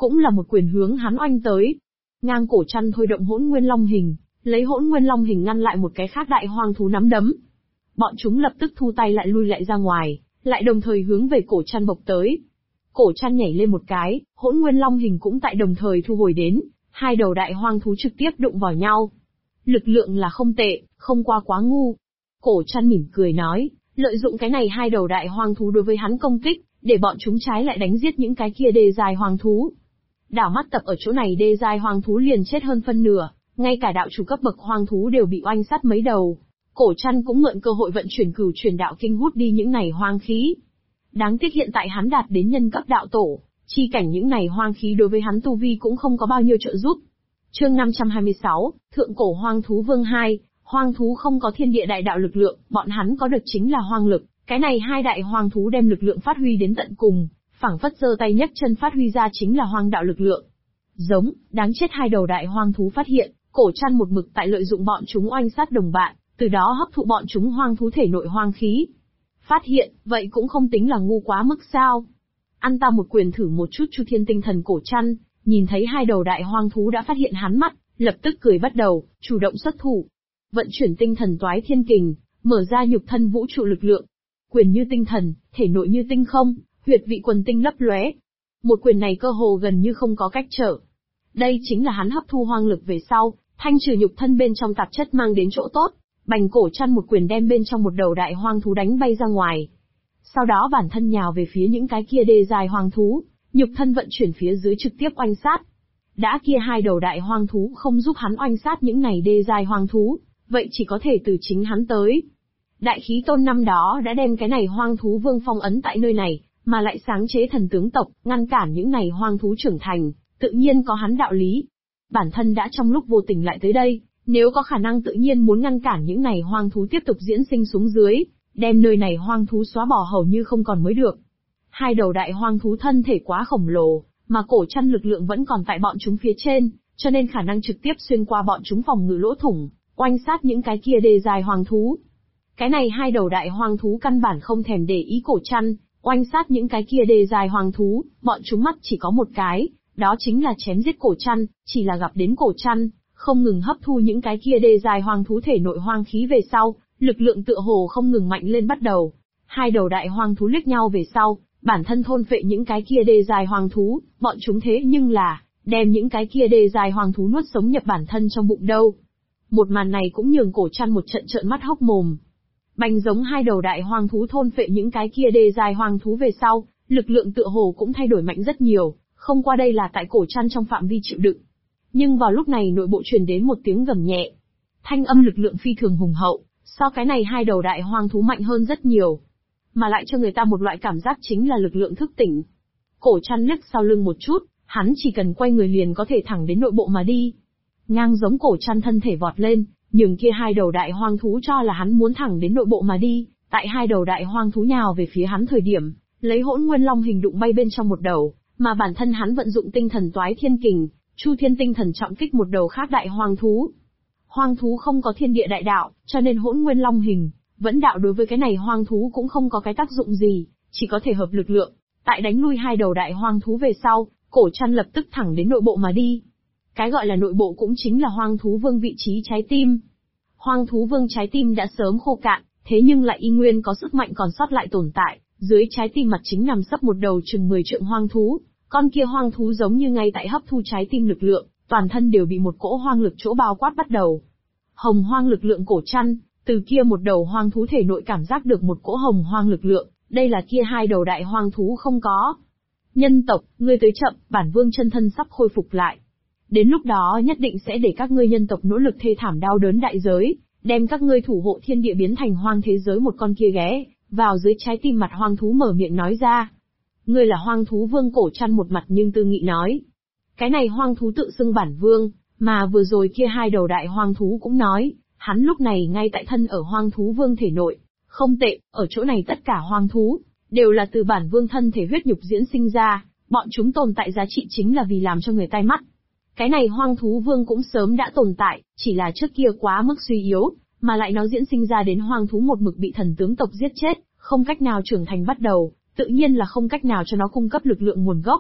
cũng là một quyền hướng hắn oanh tới. Ngang cổ chăn thôi động Hỗn Nguyên Long hình, lấy Hỗn Nguyên Long hình ngăn lại một cái khác đại hoang thú nắm đấm. Bọn chúng lập tức thu tay lại lui lại ra ngoài, lại đồng thời hướng về cổ chăn bộc tới. Cổ chăn nhảy lên một cái, Hỗn Nguyên Long hình cũng tại đồng thời thu hồi đến, hai đầu đại hoang thú trực tiếp đụng vào nhau. Lực lượng là không tệ, không qua quá ngu. Cổ chăn mỉm cười nói, lợi dụng cái này hai đầu đại hoang thú đối với hắn công kích, để bọn chúng trái lại đánh giết những cái kia đê dài hoang thú. Đảo mắt tập ở chỗ này đê dài hoang thú liền chết hơn phân nửa, ngay cả đạo chủ cấp bậc hoang thú đều bị oanh sát mấy đầu. Cổ chăn cũng mượn cơ hội vận chuyển cửu truyền đạo kinh hút đi những này hoang khí. Đáng tiếc hiện tại hắn đạt đến nhân cấp đạo tổ, chi cảnh những này hoang khí đối với hắn tu vi cũng không có bao nhiêu trợ giúp. Chương 526, Thượng cổ hoang thú vương 2, hoang thú không có thiên địa đại đạo lực lượng, bọn hắn có được chính là hoang lực, cái này hai đại hoang thú đem lực lượng phát huy đến tận cùng, phảng phất giơ tay nhấc chân phát huy ra chính là hoang đạo lực lượng. Giống, đáng chết hai đầu đại hoang thú phát hiện, cổ chăn một mực tại lợi dụng bọn chúng oanh sát đồng bạn, từ đó hấp thụ bọn chúng hoang thú thể nội hoang khí. Phát hiện, vậy cũng không tính là ngu quá mức sao. Ăn ta một quyền thử một chút. Chu Thiên tinh thần cổ chăn, nhìn thấy hai đầu đại hoang thú đã phát hiện hắn mắt, lập tức cười bắt đầu, chủ động xuất thủ. Vận chuyển tinh thần toái thiên kình, mở ra nhục thân vũ trụ lực lượng. Quyền như tinh thần, thể nội như tinh không, huyệt vị quần tinh lấp lóe. Một quyền này cơ hồ gần như không có cách trở. Đây chính là hắn hấp thu hoang lực về sau, thanh trừ nhục thân bên trong tạp chất mang đến chỗ tốt. Bành cổ chăn một quyền đem bên trong một đầu đại hoang thú đánh bay ra ngoài. Sau đó bản thân nhào về phía những cái kia đê dài hoang thú, nhục thân vận chuyển phía dưới trực tiếp oanh sát. Đã kia hai đầu đại hoang thú không giúp hắn oanh sát những này đê dài hoang thú, vậy chỉ có thể từ chính hắn tới. Đại khí tôn năm đó đã đem cái này hoang thú vương phong ấn tại nơi này, mà lại sáng chế thần tướng tộc, ngăn cản những này hoang thú trưởng thành, tự nhiên có hắn đạo lý. Bản thân đã trong lúc vô tình lại tới đây, nếu có khả năng tự nhiên muốn ngăn cản những này hoang thú tiếp tục diễn sinh xuống dưới, đem nơi này hoang thú xóa bỏ hầu như không còn mới được. Hai đầu đại hoang thú thân thể quá khổng lồ, mà cổ chăn lực lượng vẫn còn tại bọn chúng phía trên, cho nên khả năng trực tiếp xuyên qua bọn chúng phòng ngự lỗ thủng, oanh sát những cái kia đê dài hoang thú. Cái này hai đầu đại hoang thú căn bản không thèm để ý cổ chăn, oanh sát những cái kia đê dài hoang thú, bọn chúng mắt chỉ có một cái, đó chính là chém giết cổ chăn, chỉ là gặp đến cổ chăn, không ngừng hấp thu những cái kia đê dài hoang thú thể nội hoang khí về sau, lực lượng tựa hồ không ngừng mạnh lên bắt đầu. Hai đầu đại hoang thú liếc nhau về sau, bản thân thôn phệ những cái kia đê dài hoang thú, bọn chúng thế nhưng là, đem những cái kia đê dài hoang thú nuốt sống nhập bản thân trong bụng đâu. Một màn này cũng nhường cổ chăn một trận trợn mắt hốc mồm. Bành giống hai đầu đại hoang thú thôn phệ những cái kia đê dài hoang thú về sau, lực lượng tựa hồ cũng thay đổi mạnh rất nhiều, không qua đây là tại cổ chăn trong phạm vi chịu đựng. Nhưng vào lúc này nội bộ truyền đến một tiếng gầm nhẹ. Thanh âm lực lượng phi thường hùng hậu, so cái này hai đầu đại hoang thú mạnh hơn rất nhiều. Mà lại cho người ta một loại cảm giác chính là lực lượng thức tỉnh. Cổ chăn liếc sau lưng một chút, hắn chỉ cần quay người liền có thể thẳng đến nội bộ mà đi. Ngang giống cổ chăn thân thể vọt lên, nhưng kia hai đầu đại hoang thú cho là hắn muốn thẳng đến nội bộ mà đi, tại hai đầu đại hoang thú nhào về phía hắn thời điểm, lấy Hỗn Nguyên Long hình đụng bay bên trong một đầu, mà bản thân hắn vận dụng tinh thần toái thiên kình, Chu Thiên tinh thần trọng kích một đầu khác đại hoang thú. Hoang thú không có thiên địa đại đạo, cho nên Hỗn Nguyên Long hình, vẫn đạo đối với cái này hoang thú cũng không có cái tác dụng gì, chỉ có thể hợp lực lượng. Tại đánh lui hai đầu đại hoang thú về sau, cổ chăn lập tức thẳng đến nội bộ mà đi. Cái gọi là nội bộ cũng chính là hoang thú vương vị trí trái tim. Hoang thú vương trái tim đã sớm khô cạn, thế nhưng lại y nguyên có sức mạnh còn sót lại tồn tại, dưới trái tim mặt chính nằm sấp một đầu chừng 10 trượng hoang thú. Con kia hoang thú giống như ngay tại hấp thu trái tim lực lượng, toàn thân đều bị một cỗ hoang lực chỗ bao quát bắt đầu. Hồng hoang lực lượng cổ chăn, từ kia một đầu hoang thú thể nội cảm giác được một cỗ hồng hoang lực lượng, đây là kia hai đầu đại hoang thú không có. Nhân tộc, ngươi tới chậm, bản vương chân thân sắp khôi phục lại. Đến lúc đó nhất định sẽ để các ngươi nhân tộc nỗ lực thê thảm đau đớn đại giới, đem các ngươi thủ hộ thiên địa biến thành hoang thế giới một con kia ghé vào dưới trái tim mặt hoang thú mở miệng nói ra. Ngươi là hoang thú vương cổ chăn một mặt nhưng tư nghị nói. Cái này hoang thú tự xưng bản vương, mà vừa rồi kia hai đầu đại hoang thú cũng nói, hắn lúc này ngay tại thân ở hoang thú vương thể nội. Không tệ, ở chỗ này tất cả hoang thú, đều là từ bản vương thân thể huyết nhục diễn sinh ra, bọn chúng tồn tại giá trị chính là vì làm cho người tai mắt. Cái này hoang thú vương cũng sớm đã tồn tại, chỉ là trước kia quá mức suy yếu, mà lại nó diễn sinh ra đến hoang thú một mực bị thần tướng tộc giết chết, không cách nào trưởng thành bắt đầu, tự nhiên là không cách nào cho nó cung cấp lực lượng nguồn gốc.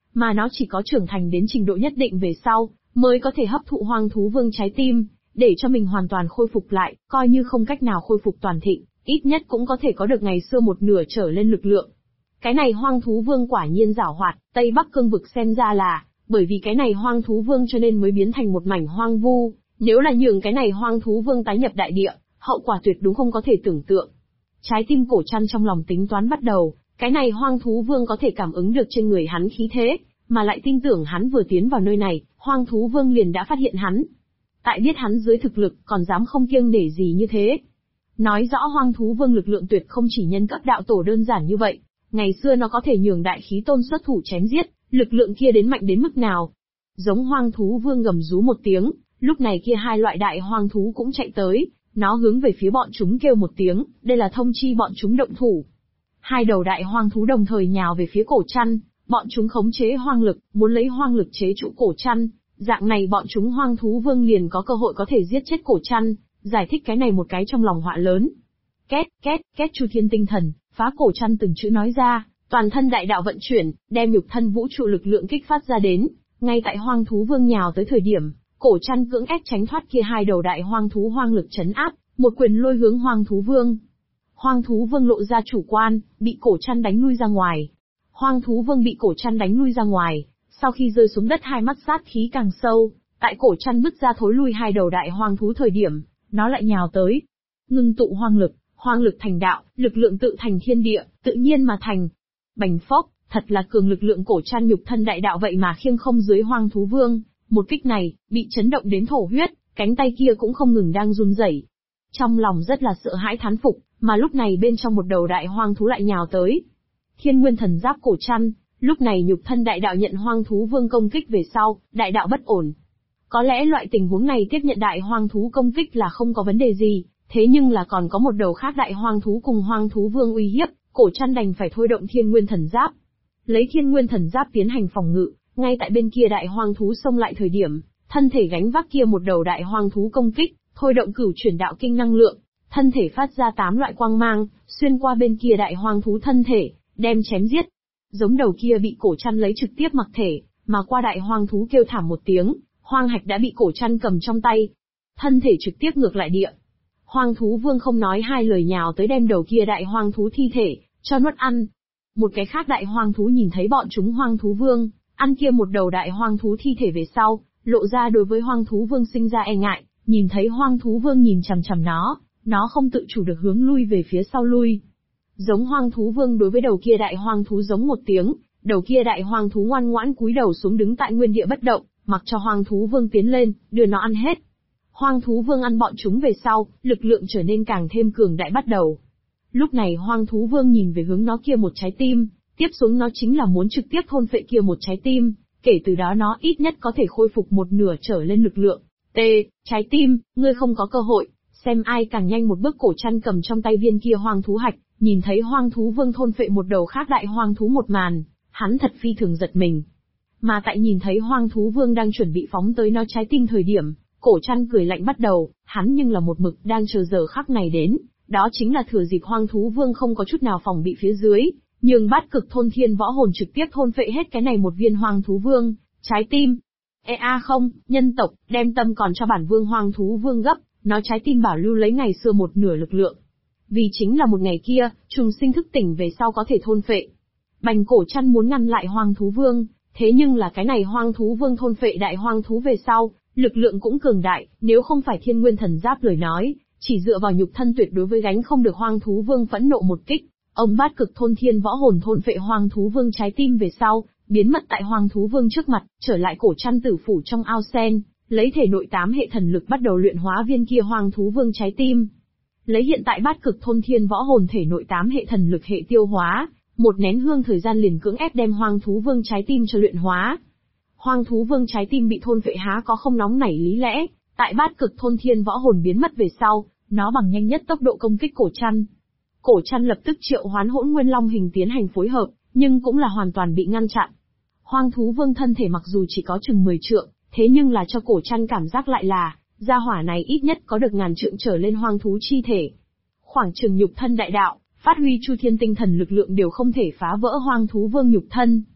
mà nó chỉ có trưởng thành đến trình độ nhất định về sau, mới có thể hấp thụ hoang thú vương trái tim, để cho mình hoàn toàn khôi phục lại, coi như không cách nào khôi phục toàn thịnh, ít nhất cũng có thể có được ngày xưa một nửa trở lên lực lượng. Cái này hoang thú vương quả nhiên giảo hoạt, Tây Bắc Cương vực xem ra là, bởi vì cái này hoang thú vương cho nên mới biến thành một mảnh hoang vu, nếu là nhường cái này hoang thú vương tái nhập đại địa, hậu quả tuyệt đúng không có thể tưởng tượng. Trái tim Cổ Trăn trong lòng tính toán bắt đầu, cái này hoang thú vương có thể cảm ứng được trên người hắn khí thế, mà lại tin tưởng hắn vừa tiến vào nơi này, hoang thú vương liền đã phát hiện hắn. Tại biết hắn dưới thực lực, còn dám không kiêng nể gì như thế. Nói rõ hoang thú vương lực lượng tuyệt không chỉ nhân cấp đạo tổ đơn giản như vậy, ngày xưa nó có thể nhường đại khí tôn xuất thủ chém giết, lực lượng kia đến mạnh đến mức nào. Giống hoang thú vương gầm rú một tiếng, lúc này kia hai loại đại hoang thú cũng chạy tới, nó hướng về phía bọn chúng kêu một tiếng, đây là thông chi bọn chúng động thủ. Hai đầu đại hoang thú đồng thời nhào về phía Cổ Trăn, bọn chúng khống chế hoang lực, muốn lấy hoang lực chế trụ Cổ Trăn, dạng này bọn chúng hoang thú vương liền có cơ hội có thể giết chết Cổ Trăn, giải thích cái này một cái trong lòng họa lớn. Két, két, két Chu Thiên tinh thần, phá Cổ Trăn từng chữ nói ra, toàn thân đại đạo vận chuyển, đem nhục thân vũ trụ lực lượng kích phát ra đến, ngay tại hoang thú vương nhào tới thời điểm, Cổ Trăn cưỡng ép tránh thoát kia hai đầu đại hoang thú hoang lực chấn áp, một quyền lôi hướng hoang thú vương. Hoang thú vương lộ ra chủ quan, bị Cổ Trăn đánh lui ra ngoài. Hoang thú vương bị Cổ Trăn đánh lui ra ngoài, sau khi rơi xuống đất hai mắt sát khí càng sâu, tại Cổ Trăn bứt ra thối lui hai đầu đại hoang thú thời điểm, nó lại nhào tới. Ngưng tụ hoang lực thành đạo, lực lượng tự thành thiên địa, tự nhiên mà thành. Bành phốc, thật là cường lực lượng Cổ Trăn nhục thân đại đạo vậy mà khiêng không dưới hoang thú vương, một kích này, bị chấn động đến thổ huyết, cánh tay kia cũng không ngừng đang run rẩy. Trong lòng rất là sợ hãi thán phục, mà lúc này bên trong một đầu đại hoang thú lại nhào tới. Thiên Nguyên Thần Giáp Cổ Trăn, lúc này nhục thân đại đạo nhận hoang thú vương công kích về sau, đại đạo bất ổn. Có lẽ loại tình huống này tiếp nhận đại hoang thú công kích là không có vấn đề gì, thế nhưng là còn có một đầu khác đại hoang thú cùng hoang thú vương uy hiếp, Cổ Trăn đành phải thôi động Thiên Nguyên Thần Giáp. Lấy Thiên Nguyên Thần Giáp tiến hành phòng ngự, ngay tại bên kia đại hoang thú xông lại thời điểm, thân thể gánh vác kia một đầu đại hoang thú công kích, thôi động Cửu Chuyển Đạo Kinh năng lượng, thân thể phát ra 8 loại quang mang, xuyên qua bên kia đại hoang thú thân thể, đem chém giết. Giống đầu kia bị Cổ Trăn lấy trực tiếp mặc thể, mà qua đại hoang thú kêu thảm một tiếng, hoang hạch đã bị Cổ Trăn cầm trong tay, thân thể trực tiếp ngược lại địa. Hoang thú vương không nói hai lời nhào tới đem đầu kia đại hoang thú thi thể cho nuốt ăn. Một cái khác đại hoang thú nhìn thấy bọn chúng hoang thú vương ăn kia một đầu đại hoang thú thi thể về sau, lộ ra đối với hoang thú vương sinh ra e ngại, nhìn thấy hoang thú vương nhìn chằm chằm nó không tự chủ được hướng lui về phía sau lui. Giống hoang thú vương đối với đầu kia đại hoang thú giống một tiếng, đầu kia đại hoang thú ngoan ngoãn cúi đầu xuống đứng tại nguyên địa bất động, mặc cho hoang thú vương tiến lên, đưa nó ăn hết. Hoang thú vương ăn bọn chúng về sau, lực lượng trở nên càng thêm cường đại bắt đầu. Lúc này hoang thú vương nhìn về hướng nó kia một trái tim, tiếp xuống nó chính là muốn trực tiếp thôn phệ kia một trái tim, kể từ đó nó ít nhất có thể khôi phục một nửa trở lên lực lượng. Trái tim, ngươi không có cơ hội, xem ai càng nhanh một bước. Cổ Trăn cầm trong tay viên kia hoang thú hạch, nhìn thấy hoang thú vương thôn phệ một đầu khác đại hoang thú một màn, hắn thật phi thường giật mình. Mà tại nhìn thấy hoang thú vương đang chuẩn bị phóng tới nó trái tim thời điểm, Cổ Trăn cười lạnh bắt đầu, hắn nhưng là một mực đang chờ giờ khắc này đến, đó chính là thừa dịp hoang thú vương không có chút nào phòng bị phía dưới, nhường Bát Cực Thôn Thiên Võ Hồn trực tiếp thôn phệ hết cái này một viên hoang thú vương, trái tim. Không, nhân tộc, đem tâm còn cho bản vương hoang thú vương gấp, nó trái tim bảo lưu lấy ngày xưa một nửa lực lượng. Vì chính là một ngày kia, trùng sinh thức tỉnh về sau có thể thôn phệ. Bành Cổ Trăn muốn ngăn lại hoang thú vương, thế nhưng là cái này hoang thú vương thôn phệ đại hoang thú về sau, lực lượng cũng cường đại, nếu không phải Thiên Nguyên Thần Giáp lời nói, chỉ dựa vào nhục thân tuyệt đối với gánh không được hoang thú vương phẫn nộ một kích. Ông Bát Cực Thôn Thiên Võ Hồn thôn phệ hoang thú vương trái tim về sau, biến mất tại hoang thú vương trước mặt, trở lại Cổ Trăn tử phủ trong ao sen, lấy thể nội 8 hệ thần lực bắt đầu luyện hóa viên kia hoang thú vương trái tim. Lấy hiện tại Bát Cực Thôn Thiên Võ Hồn thể nội 8 hệ thần lực hệ tiêu hóa, một nén hương thời gian liền cưỡng ép đem hoang thú vương trái tim cho luyện hóa. Hoang thú vương trái tim bị thôn phệ há có không nóng nảy lý lẽ, tại Bát Cực Thôn Thiên Võ Hồn biến mất về sau, nó bằng nhanh nhất tốc độ công kích Cổ Trăn. Cổ Trăn lập tức triệu hoán Hỗn Nguyên Long hình tiến hành phối hợp, nhưng cũng là hoàn toàn bị ngăn chặn. Hoang thú vương thân thể mặc dù chỉ có chừng 10 trượng, thế nhưng là cho Cổ Trăn cảm giác lại là, gia hỏa này ít nhất có được 1000 trượng trở lên hoang thú chi thể. Khoảng chừng nhục thân đại đạo, phát huy Chu Thiên tinh thần lực lượng đều không thể phá vỡ hoang thú vương nhục thân.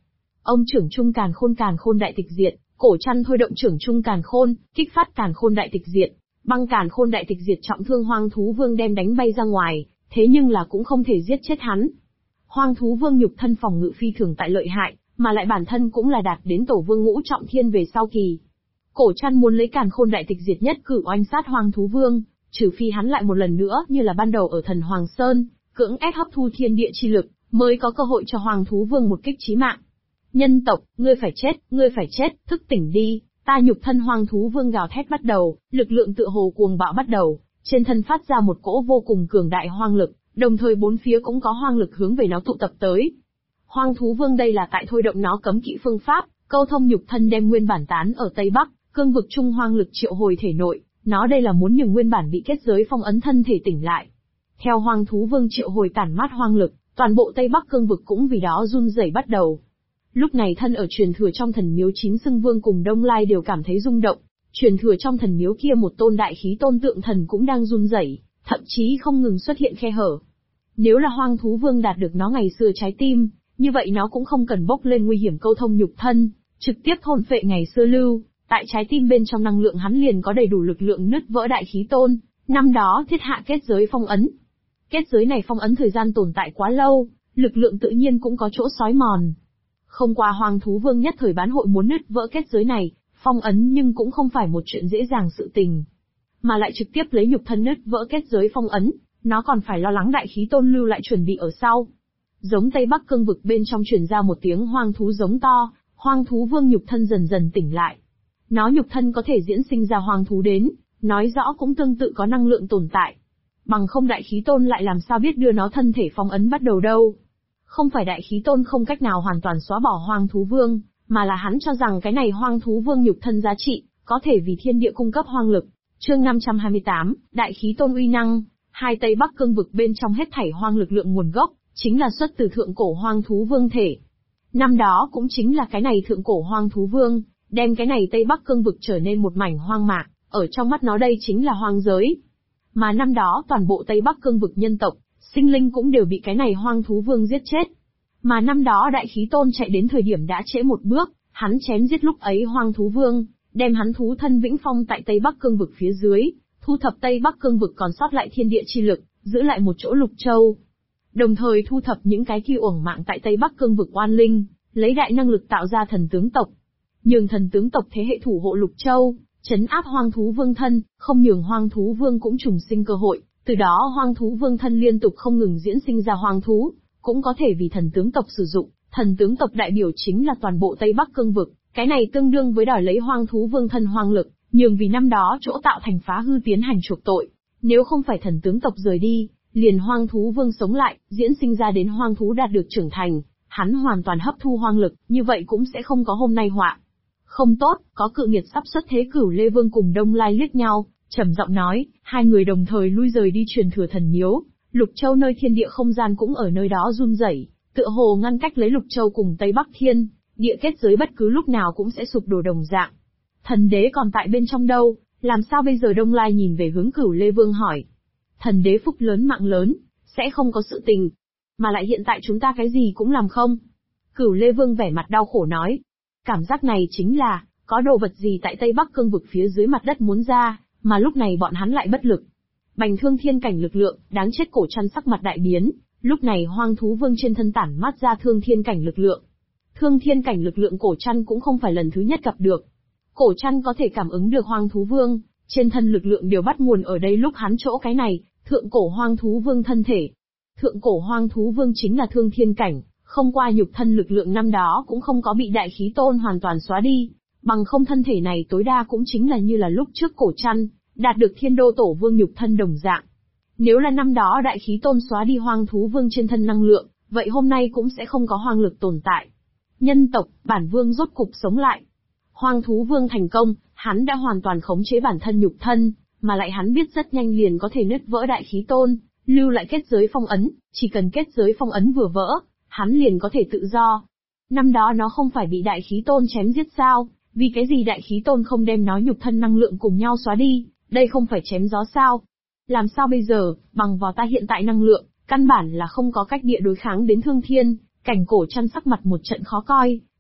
Ông trưởng trung càn khôn đại tịch diệt, Cổ Trăn thôi động trưởng trung càn khôn, kích phát càn khôn đại tịch diệt. Băng càn khôn đại tịch diệt trọng thương Hoang thú vương đem đánh bay ra ngoài, thế nhưng là cũng không thể giết chết hắn. Hoang thú vương nhục thân phòng ngự phi thường tại lợi hại, mà lại bản thân cũng là đạt đến tổ vương ngũ trọng thiên về sau kỳ. Cổ Trăn muốn lấy càn khôn đại tịch diệt nhất cử oanh sát Hoang thú vương, trừ phi hắn lại một lần nữa như là ban đầu ở Thần Hoàng Sơn, cưỡng ép hấp thu thiên địa chi lực, mới có cơ hội cho Hoang thú vương một kích chí mạng. Nhân tộc, ngươi phải chết, thức tỉnh đi. Ta nhục thân Hoang thú vương gào thét bắt đầu, lực lượng tựa hồ cuồng bạo bắt đầu, trên thân phát ra một cỗ vô cùng cường đại hoang lực, đồng thời bốn phía cũng có hoang lực hướng về nó tụ tập tới. Hoang thú vương đây là tại thôi động nó cấm kỵ phương pháp, câu thông nhục thân đem nguyên bản tán ở Tây Bắc, cương vực trung hoang lực triệu hồi thể nội, nó đây là muốn nhường nguyên bản bị kết giới phong ấn thân thể tỉnh lại. Theo Hoang thú vương triệu hồi tản mát hoang lực, toàn bộ Tây Bắc cương vực cũng vì đó run rẩy bắt đầu. Lúc này thân ở truyền thừa trong thần miếu Chín Xưng Vương cùng Đông Lai đều cảm thấy rung động, truyền thừa trong thần miếu kia một tôn đại khí tôn tượng thần cũng đang run rẩy, thậm chí không ngừng xuất hiện khe hở. Nếu là Hoang thú vương đạt được nó ngày xưa trái tim, như vậy nó cũng không cần bốc lên nguy hiểm câu thông nhục thân, trực tiếp thôn phệ ngày xưa lưu, tại trái tim bên trong năng lượng hắn liền có đầy đủ lực lượng nứt vỡ đại khí tôn, năm đó thiết hạ kết giới phong ấn. Kết giới này phong ấn thời gian tồn tại quá lâu, lực lượng tự nhiên cũng có chỗ xói mòn. Không qua Hoang thú vương nhất thời bán hội muốn nứt vỡ kết giới này, phong ấn nhưng cũng không phải một chuyện dễ dàng sự tình. Mà lại trực tiếp lấy nhục thân nứt vỡ kết giới phong ấn, nó còn phải lo lắng đại khí tôn lưu lại chuẩn bị ở sau. Giống Tây Bắc cương vực bên trong truyền ra một tiếng hoang thú giống to, Hoang thú vương nhục thân dần dần tỉnh lại. Nó nhục thân có thể diễn sinh ra hoang thú đến, nói rõ cũng tương tự có năng lượng tồn tại. Bằng không đại khí tôn lại làm sao biết đưa nó thân thể phong ấn bắt đầu đâu. Không phải đại khí tôn không cách nào hoàn toàn xóa bỏ Hoang thú vương, mà là hắn cho rằng cái này Hoang thú vương nhục thân giá trị, có thể vì thiên địa cung cấp hoang lực. Chương 528, đại khí tôn uy năng, hai Tây Bắc cương vực bên trong hết thảy hoang lực lượng nguồn gốc, chính là xuất từ thượng cổ Hoang thú vương thể. Năm đó cũng chính là cái này thượng cổ Hoang thú vương, đem cái này Tây Bắc cương vực trở nên một mảnh hoang mạc, ở trong mắt nó đây chính là hoang giới. Mà năm đó toàn bộ Tây Bắc cương vực nhân tộc, sinh linh cũng đều bị cái này Hoang thú vương giết chết. Mà năm đó đại khí tôn chạy đến thời điểm đã trễ một bước, hắn chém giết lúc ấy Hoang thú vương, đem hắn thú thân vĩnh phong tại Tây Bắc cương vực phía dưới, thu thập Tây Bắc cương vực còn sót lại thiên địa chi lực, giữ lại một chỗ Lục Châu. Đồng thời thu thập những cái kia uổng mạng tại Tây Bắc cương vực oan linh, lấy đại năng lực tạo ra thần tướng tộc. Nhường thần tướng tộc thế hệ thủ hộ Lục Châu, trấn áp Hoang thú vương thân, không nhường Hoang thú vương cũng trùng sinh cơ hội, từ đó Hoang thú vương thân liên tục không ngừng diễn sinh ra hoang thú, cũng có thể vì thần tướng tộc sử dụng. Thần tướng tộc đại biểu chính là toàn bộ Tây Bắc cương vực, cái này tương đương với đòi lấy Hoang thú vương thân hoang lực, nhường vì năm đó chỗ tạo thành phá hư tiến hành chuộc tội. Nếu không phải thần tướng tộc rời đi, liền Hoang thú vương sống lại, diễn sinh ra đến hoang thú đạt được trưởng thành, hắn hoàn toàn hấp thu hoang lực, như vậy cũng sẽ không có hôm nay họa. Không tốt, có cự nghiệt sắp xuất thế. Cửu Lê Vương cùng Đông Lai liếc nhau, trầm giọng nói, hai người đồng thời lui rời đi truyền thừa thần miếu. Lục Châu nơi thiên địa không gian cũng ở nơi đó run rẩy, tựa hồ ngăn cách lấy Lục Châu cùng Tây Bắc thiên địa kết giới bất cứ lúc nào cũng sẽ sụp đổ đồng dạng. Thần đế còn tại bên trong đâu, làm sao bây giờ? Đông Lai nhìn về hướng Cửu Lê Vương hỏi. Thần đế phúc lớn mạng lớn, sẽ không có sự tình. Mà lại hiện tại chúng ta cái gì cũng làm không. Cửu Lê Vương vẻ mặt đau khổ nói. Cảm giác này chính là, có đồ vật gì tại Tây Bắc cương vực phía dưới mặt đất muốn ra, mà lúc này bọn hắn lại bất lực. Bành thương thiên cảnh lực lượng, đáng chết. Cổ Trăn sắc mặt đại biến, lúc này Hoang thú vương trên thân tản mát ra thương thiên cảnh lực lượng. Thương thiên cảnh lực lượng Cổ Trăn cũng không phải lần thứ nhất gặp được. Cổ Trăn có thể cảm ứng được Hoang thú vương, trên thân lực lượng đều bắt nguồn ở đây lúc hắn chỗ cái này, thượng cổ Hoang thú vương thân thể. Thượng cổ Hoang thú vương chính là thương thiên cảnh, không qua nhục thân lực lượng năm đó cũng không có bị đại khí tôn hoàn toàn xóa đi, bằng không thân thể này tối đa cũng chính là như là lúc trước Cổ Trăn đạt được thiên đô tổ vương nhục thân đồng dạng. Nếu là năm đó đại khí tôn xóa đi Hoang thú vương trên thân năng lượng, vậy hôm nay cũng sẽ không có hoang lực tồn tại. Nhân tộc, bản vương rốt cục sống lại. Hoang thú vương thành công, hắn đã hoàn toàn khống chế bản thân nhục thân, mà lại hắn biết rất nhanh liền có thể nứt vỡ đại khí tôn, lưu lại kết giới phong ấn, chỉ cần kết giới phong ấn vừa vỡ, hắn liền có thể tự do. Năm đó nó không phải bị đại khí tôn chém giết sao, vì cái gì đại khí tôn không đem nó nhục thân năng lượng cùng nhau xóa đi, đây không phải chém gió sao? Làm sao bây giờ, bằng vào ta hiện tại năng lượng, căn bản là không có cách địa đối kháng đến thương thiên. Cảnh Cổ Trăn sắc mặt một trận khó coi,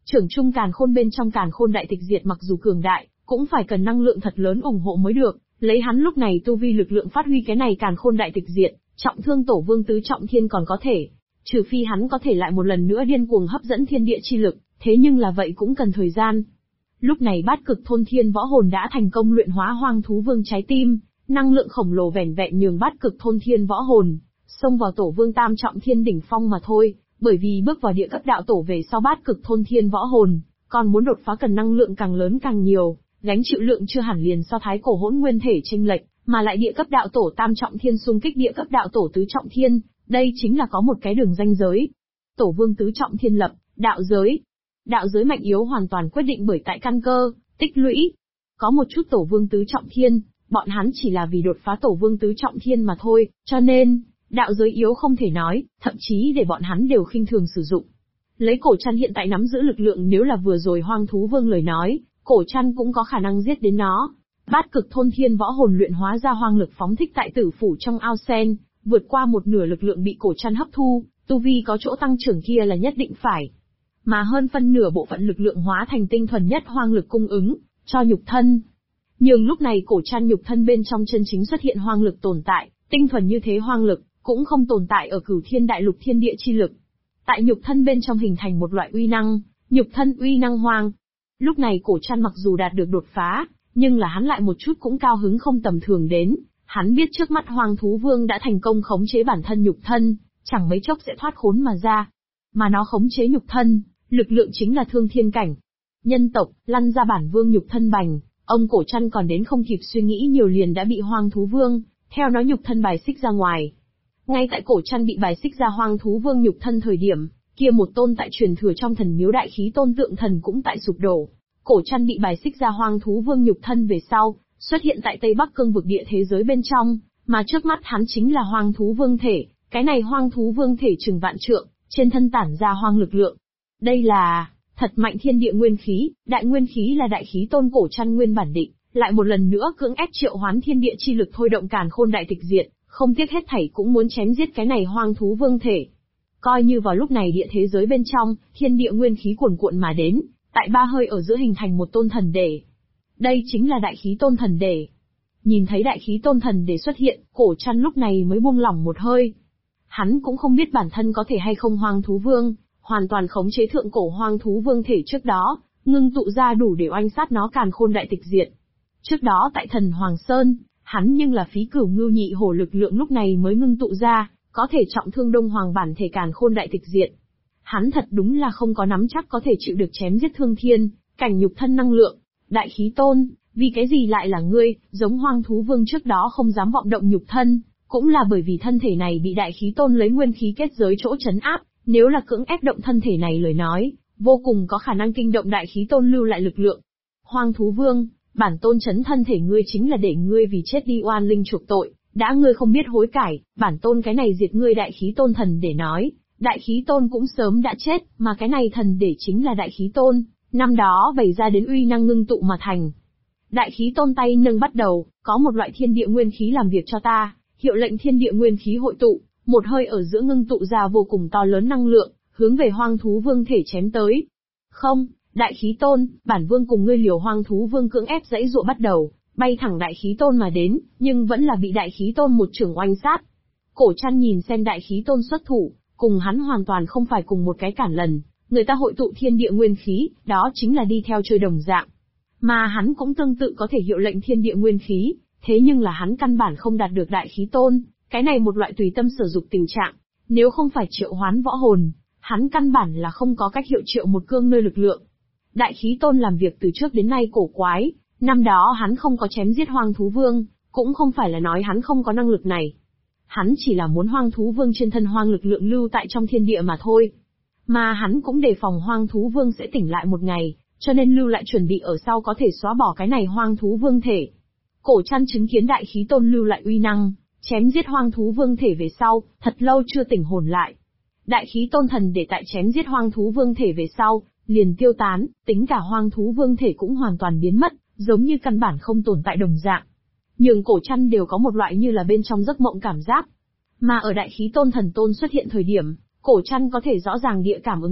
Trưởng chung càn khôn bên trong càn khôn đại tịch diệt mặc dù cường đại, cũng phải cần năng lượng thật lớn ủng hộ mới được, lấy hắn lúc này tu vi lực lượng phát huy cái này càn khôn đại tịch diệt, trọng thương tổ vương tứ trọng thiên còn có thể. Trừ phi hắn có thể lại một lần nữa điên cuồng hấp dẫn thiên địa chi lực, thế nhưng là vậy cũng cần thời gian. Lúc này bát cực thôn thiên võ hồn đã thành công luyện hóa hoang thú vương trái tim, năng lượng khổng lồ vẻn vẹn nhường bát cực thôn thiên võ hồn xông vào tổ vương tam trọng thiên đỉnh phong mà thôi, bởi vì bước vào địa cấp đạo tổ về sau bát cực thôn thiên võ hồn, còn muốn đột phá cần năng lượng càng lớn càng nhiều, gánh chịu lượng chưa hẳn liền so thái cổ hỗn nguyên thể chênh lệch, mà lại địa cấp đạo tổ tam trọng thiên xung kích địa cấp đạo tổ tứ trọng thiên, đây chính là có một cái đường ranh giới. Tổ vương tứ trọng thiên lập, đạo giới. Đạo giới mạnh yếu hoàn toàn quyết định bởi tại căn cơ, tích lũy. Có một chút tổ vương tứ trọng thiên, bọn hắn chỉ là vì đột phá tổ vương tứ trọng thiên mà thôi, cho nên, đạo giới yếu không thể nói, thậm chí để bọn hắn đều khinh thường sử dụng. Lấy cổ trăn hiện tại nắm giữ lực lượng nếu là vừa rồi hoang thú vương lời nói, cổ trăn cũng có khả năng giết đến nó. Bát cực thôn thiên võ hồn luyện hóa ra hoang lực phóng thích tại tử phủ trong ao sen, vượt qua một nửa lực lượng bị cổ trăn hấp thu, tu vi có chỗ tăng trưởng kia là nhất định phải. Mà hơn phân nửa bộ phận lực lượng hóa thành tinh thuần nhất hoang lực cung ứng, cho nhục thân. Nhưng lúc này cổ trăn nhục thân bên trong chân chính xuất hiện hoang lực tồn tại, tinh thuần như thế hoang lực, cũng không tồn tại ở cửu thiên đại lục thiên địa chi lực. Tại nhục thân bên trong hình thành một loại uy năng, nhục thân uy năng hoang. Lúc này cổ trăn mặc dù đạt được đột phá, nhưng là hắn lại một chút cũng cao hứng không tầm thường đến, hắn biết trước mắt hoang thú vương đã thành công khống chế bản thân nhục thân, chẳng mấy chốc sẽ thoát khốn mà ra. Mà nó khống chế nhục thân, lực lượng chính là thương thiên cảnh. Nhân tộc, lăn ra bản vương nhục thân bành, ông cổ trăn còn đến không kịp suy nghĩ nhiều liền đã bị hoang thú vương, theo nó nhục thân bài xích ra ngoài. Ngay tại cổ trăn bị bài xích ra hoang thú vương nhục thân thời điểm, kia một tôn tại truyền thừa trong thần miếu đại khí tôn tượng thần cũng tại sụp đổ. Cổ trăn bị bài xích ra hoang thú vương nhục thân về sau, xuất hiện tại Tây Bắc cương vực địa thế giới bên trong, mà trước mắt hắn chính là hoang thú vương thể, cái này hoang thú vương thể chừng vạn trượng, trên thân tản ra hoang lực lượng. Đây là thật mạnh thiên địa nguyên khí, đại nguyên khí là đại khí tôn cổ trăn nguyên bản định, lại một lần nữa cưỡng ép triệu hoán thiên địa chi lực thôi động càn khôn đại tịch diệt, không tiếc hết thảy cũng muốn chém giết cái này hoang thú vương thể. Coi như vào lúc này địa thế giới bên trong, thiên địa nguyên khí cuồn cuộn mà đến, tại ba hơi ở giữa hình thành một tôn thần đế. Đây chính là đại khí tôn thần đế. Nhìn thấy đại khí tôn thần đế xuất hiện, cổ trăn lúc này mới buông lỏng một hơi. Hắn cũng không biết bản thân có thể hay không hoang thú vương, hoàn toàn khống chế thượng cổ hoang thú vương thể trước đó, ngưng tụ ra đủ để oanh sát nó càn khôn đại tịch diệt. Trước đó tại thần Hoàng Sơn, hắn nhưng là phí cửu ngưu nhị hổ lực lượng lúc này mới ngưng tụ ra, có thể trọng thương Đông Hoàng bản thể càn khôn đại tịch diệt. Hắn thật đúng là không có nắm chắc có thể chịu được chém giết thương thiên, cảnh nhục thân năng lượng. Đại khí tôn, vì cái gì lại là ngươi, giống hoang thú vương trước đó không dám vọng động nhục thân, cũng là bởi vì thân thể này bị đại khí tôn lấy nguyên khí kết giới chỗ trấn áp, nếu là cưỡng ép động thân thể này lời nói, vô cùng có khả năng kinh động đại khí tôn lưu lại lực lượng. Hoang thú vương, bản tôn chấn thân thể ngươi chính là để ngươi vì chết đi oan linh chuộc tội, đã ngươi không biết hối cải, bản tôn cái này diệt ngươi đại khí tôn thần để nói, đại khí tôn cũng sớm đã chết, mà cái này thần để chính là đại khí tôn, năm đó bày ra đến uy năng ngưng tụ mà thành. Đại khí tôn tay nâng bắt đầu, có một loại thiên địa nguyên khí làm việc cho ta, hiệu lệnh thiên địa nguyên khí hội tụ, một hơi ở giữa ngưng tụ ra vô cùng to lớn năng lượng, hướng về hoang thú vương thể chém tới. Không, đại khí tôn, bản vương cùng ngươi liều. Hoang thú vương cưỡng ép dãy dụa bắt đầu, bay thẳng đại khí tôn mà đến, nhưng vẫn là bị đại khí tôn một chưởng oanh sát. Cổ trăn nhìn xem đại khí tôn xuất thủ, cùng hắn hoàn toàn không phải cùng một cái cản lần, người ta hội tụ thiên địa nguyên khí, đó chính là đi theo chơi đồng dạng. Mà hắn cũng tương tự có thể hiệu lệnh thiên địa nguyên khí, thế nhưng là hắn căn bản không đạt được đại khí tôn, cái này một loại tùy tâm sử dụng tình trạng, nếu không phải triệu hoán võ hồn, hắn căn bản là không có cách hiệu triệu một cương nơi lực lượng. Đại khí tôn làm việc từ trước đến nay cổ quái, năm đó hắn không có chém giết hoang thú vương, cũng không phải là nói hắn không có năng lực này. Hắn chỉ là muốn hoang thú vương trên thân hoang lực lượng lưu tại trong thiên địa mà thôi. Mà hắn cũng đề phòng hoang thú vương sẽ tỉnh lại một ngày, cho nên lưu lại chuẩn bị ở sau có thể xóa bỏ cái này hoang thú vương thể. Cổ trăn chứng kiến đại khí tôn lưu lại uy năng, chém giết hoang thú vương thể về sau, thật lâu chưa tỉnh hồn lại. Đại khí tôn thần để tại chém giết hoang thú vương thể về sau, liền tiêu tán, tính cả hoang thú vương thể cũng hoàn toàn biến mất, giống như căn bản không tồn tại đồng dạng. Nhưng cổ trăn đều có một loại như là bên trong giấc mộng cảm giác. Mà ở đại khí tôn thần tôn xuất hiện thời điểm, cổ trăn có thể rõ ràng địa cảm ứng được,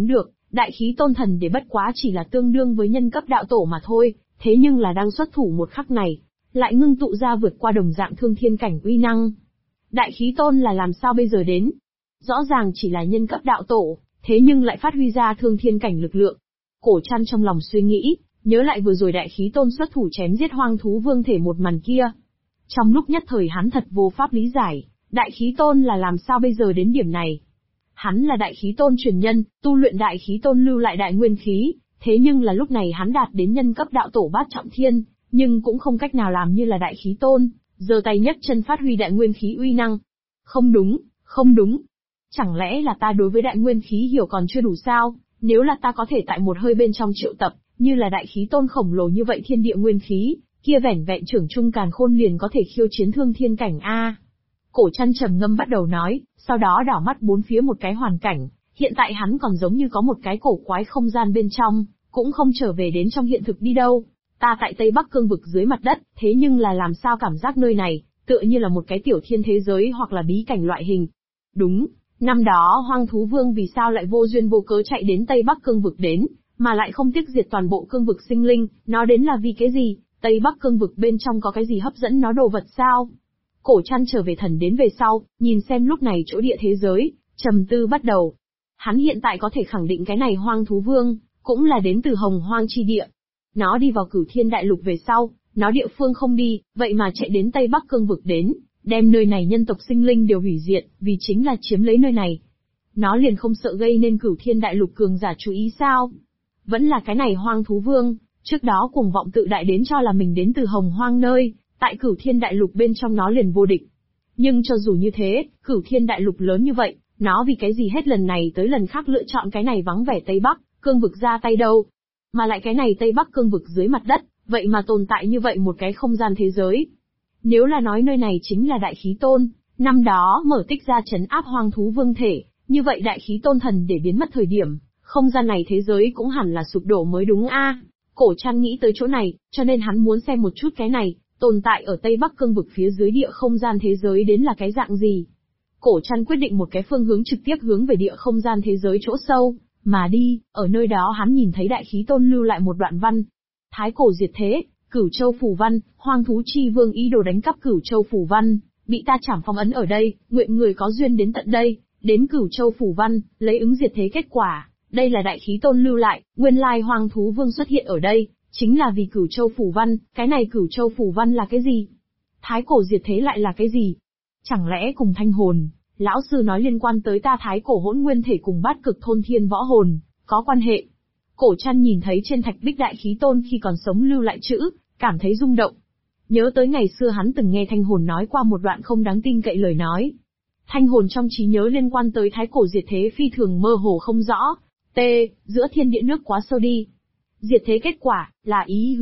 Đại khí tôn thần để bất quá chỉ là tương đương với nhân cấp đạo tổ mà thôi, thế nhưng là đang xuất thủ một khắc này, lại ngưng tụ ra vượt qua đồng dạng thương thiên cảnh uy năng. Đại khí tôn là làm sao bây giờ đến? Rõ ràng chỉ là nhân cấp đạo tổ, thế nhưng lại phát huy ra thương thiên cảnh lực lượng. Cổ Trăn trong lòng suy nghĩ, nhớ lại vừa rồi đại khí tôn xuất thủ chém giết hoang thú vương thể một màn kia. Trong lúc nhất thời hắn thật vô pháp lý giải, đại khí tôn là làm sao bây giờ đến điểm này. Hắn là đại khí tôn truyền nhân, tu luyện đại khí tôn lưu lại đại nguyên khí, thế nhưng là lúc này hắn đạt đến nhân cấp đạo tổ bát trọng thiên, nhưng cũng không cách nào làm như là đại khí tôn, giơ tay nhấc chân phát huy đại nguyên khí uy năng. Không đúng, không đúng. Chẳng lẽ là ta đối với đại nguyên khí hiểu còn chưa đủ sao? Nếu là ta có thể tại một hơi bên trong triệu tập, như là đại khí tôn khổng lồ như vậy thiên địa nguyên khí, kia vẻn vẹn trưởng trung càn khôn liền có thể khiêu chiến thương thiên cảnh a. Cổ Trăn trầm ngâm bắt đầu nói, sau đó đảo mắt bốn phía một cái hoàn cảnh, hiện tại hắn còn giống như có một cái cổ quái không gian bên trong, cũng không trở về đến trong hiện thực đi đâu. Ta tại Tây Bắc cương vực dưới mặt đất, thế nhưng là làm sao cảm giác nơi này, tựa như là một cái tiểu thiên thế giới hoặc là bí cảnh loại hình. Đúng, năm đó hoang thú vương vì sao lại vô duyên vô cớ chạy đến Tây Bắc cương vực đến, mà lại không tiếc diệt toàn bộ cương vực sinh linh, nó đến là vì cái gì? Tây Bắc cương vực bên trong có cái gì hấp dẫn nó đồ vật sao? Cổ Trăn trở về thần đến về sau, nhìn xem lúc này chỗ địa thế giới, trầm tư bắt đầu. Hắn hiện tại có thể khẳng định cái này hoang thú vương, cũng là đến từ hồng hoang chi địa. Nó đi vào Cửu Thiên Đại Lục về sau, nó địa phương không đi, vậy mà chạy đến Tây Bắc cương vực đến, đem nơi này nhân tộc sinh linh đều hủy diệt, vì chính là chiếm lấy nơi này. Nó liền không sợ gây nên Cửu Thiên Đại Lục cường giả chú ý sao? Vẫn là cái này hoang thú vương, trước đó cuồng vọng tự đại đến cho là mình đến từ hồng hoang nơi, tại Cửu Thiên Đại Lục bên trong nó liền vô địch. Nhưng cho dù như thế, Cửu Thiên Đại Lục lớn như vậy, nó vì cái gì hết lần này tới lần khác lựa chọn cái này vắng vẻ Tây Bắc, cương vực ra tay đâu. Mà lại cái này Tây Bắc cương vực dưới mặt đất, vậy mà tồn tại như vậy một cái không gian thế giới. Nếu là nói nơi này chính là đại khí tôn, năm đó mở tích ra trấn áp hoang thú vương thể, như vậy đại khí tôn thần để biến mất thời điểm, không gian này thế giới cũng hẳn là sụp đổ mới đúng a. Cổ Trăn nghĩ tới chỗ này, cho nên hắn muốn xem một chút cái này, tồn tại ở Tây Bắc cương vực phía dưới địa không gian thế giới đến là cái dạng gì. Cổ Trăn quyết định một cái phương hướng trực tiếp hướng về địa không gian thế giới chỗ sâu, mà đi, ở nơi đó hắn nhìn thấy đại khí tôn lưu lại một đoạn văn. Thái cổ diệt thế, Cửu Châu phủ văn, hoang thú chi vương ý đồ đánh cắp Cửu Châu phủ văn, bị ta trảm phong ấn ở đây, nguyện người có duyên đến tận đây, đến Cửu Châu phủ văn, lấy ứng diệt thế kết quả. Đây là đại khí tôn lưu lại, nguyên lai hoang thú vương xuất hiện ở đây, chính là vì Cửu Châu phủ văn, cái này Cửu Châu phủ văn là cái gì? Thái cổ diệt thế lại là cái gì? Chẳng lẽ cùng thanh hồn, lão sư nói liên quan tới ta thái cổ hỗn nguyên thể cùng bát cực thôn thiên võ hồn, có quan hệ? Cổ Trăn nhìn thấy trên thạch bích đại khí tôn khi còn sống lưu lại chữ, cảm thấy rung động. Nhớ tới ngày xưa hắn từng nghe thanh hồn nói qua một đoạn không đáng tin cậy lời nói. Thanh hồn trong trí nhớ liên quan tới thái cổ diệt thế phi thường mơ hồ không rõ. Giữa thiên địa nước quá sâu đi. Diệt thế kết quả, là ý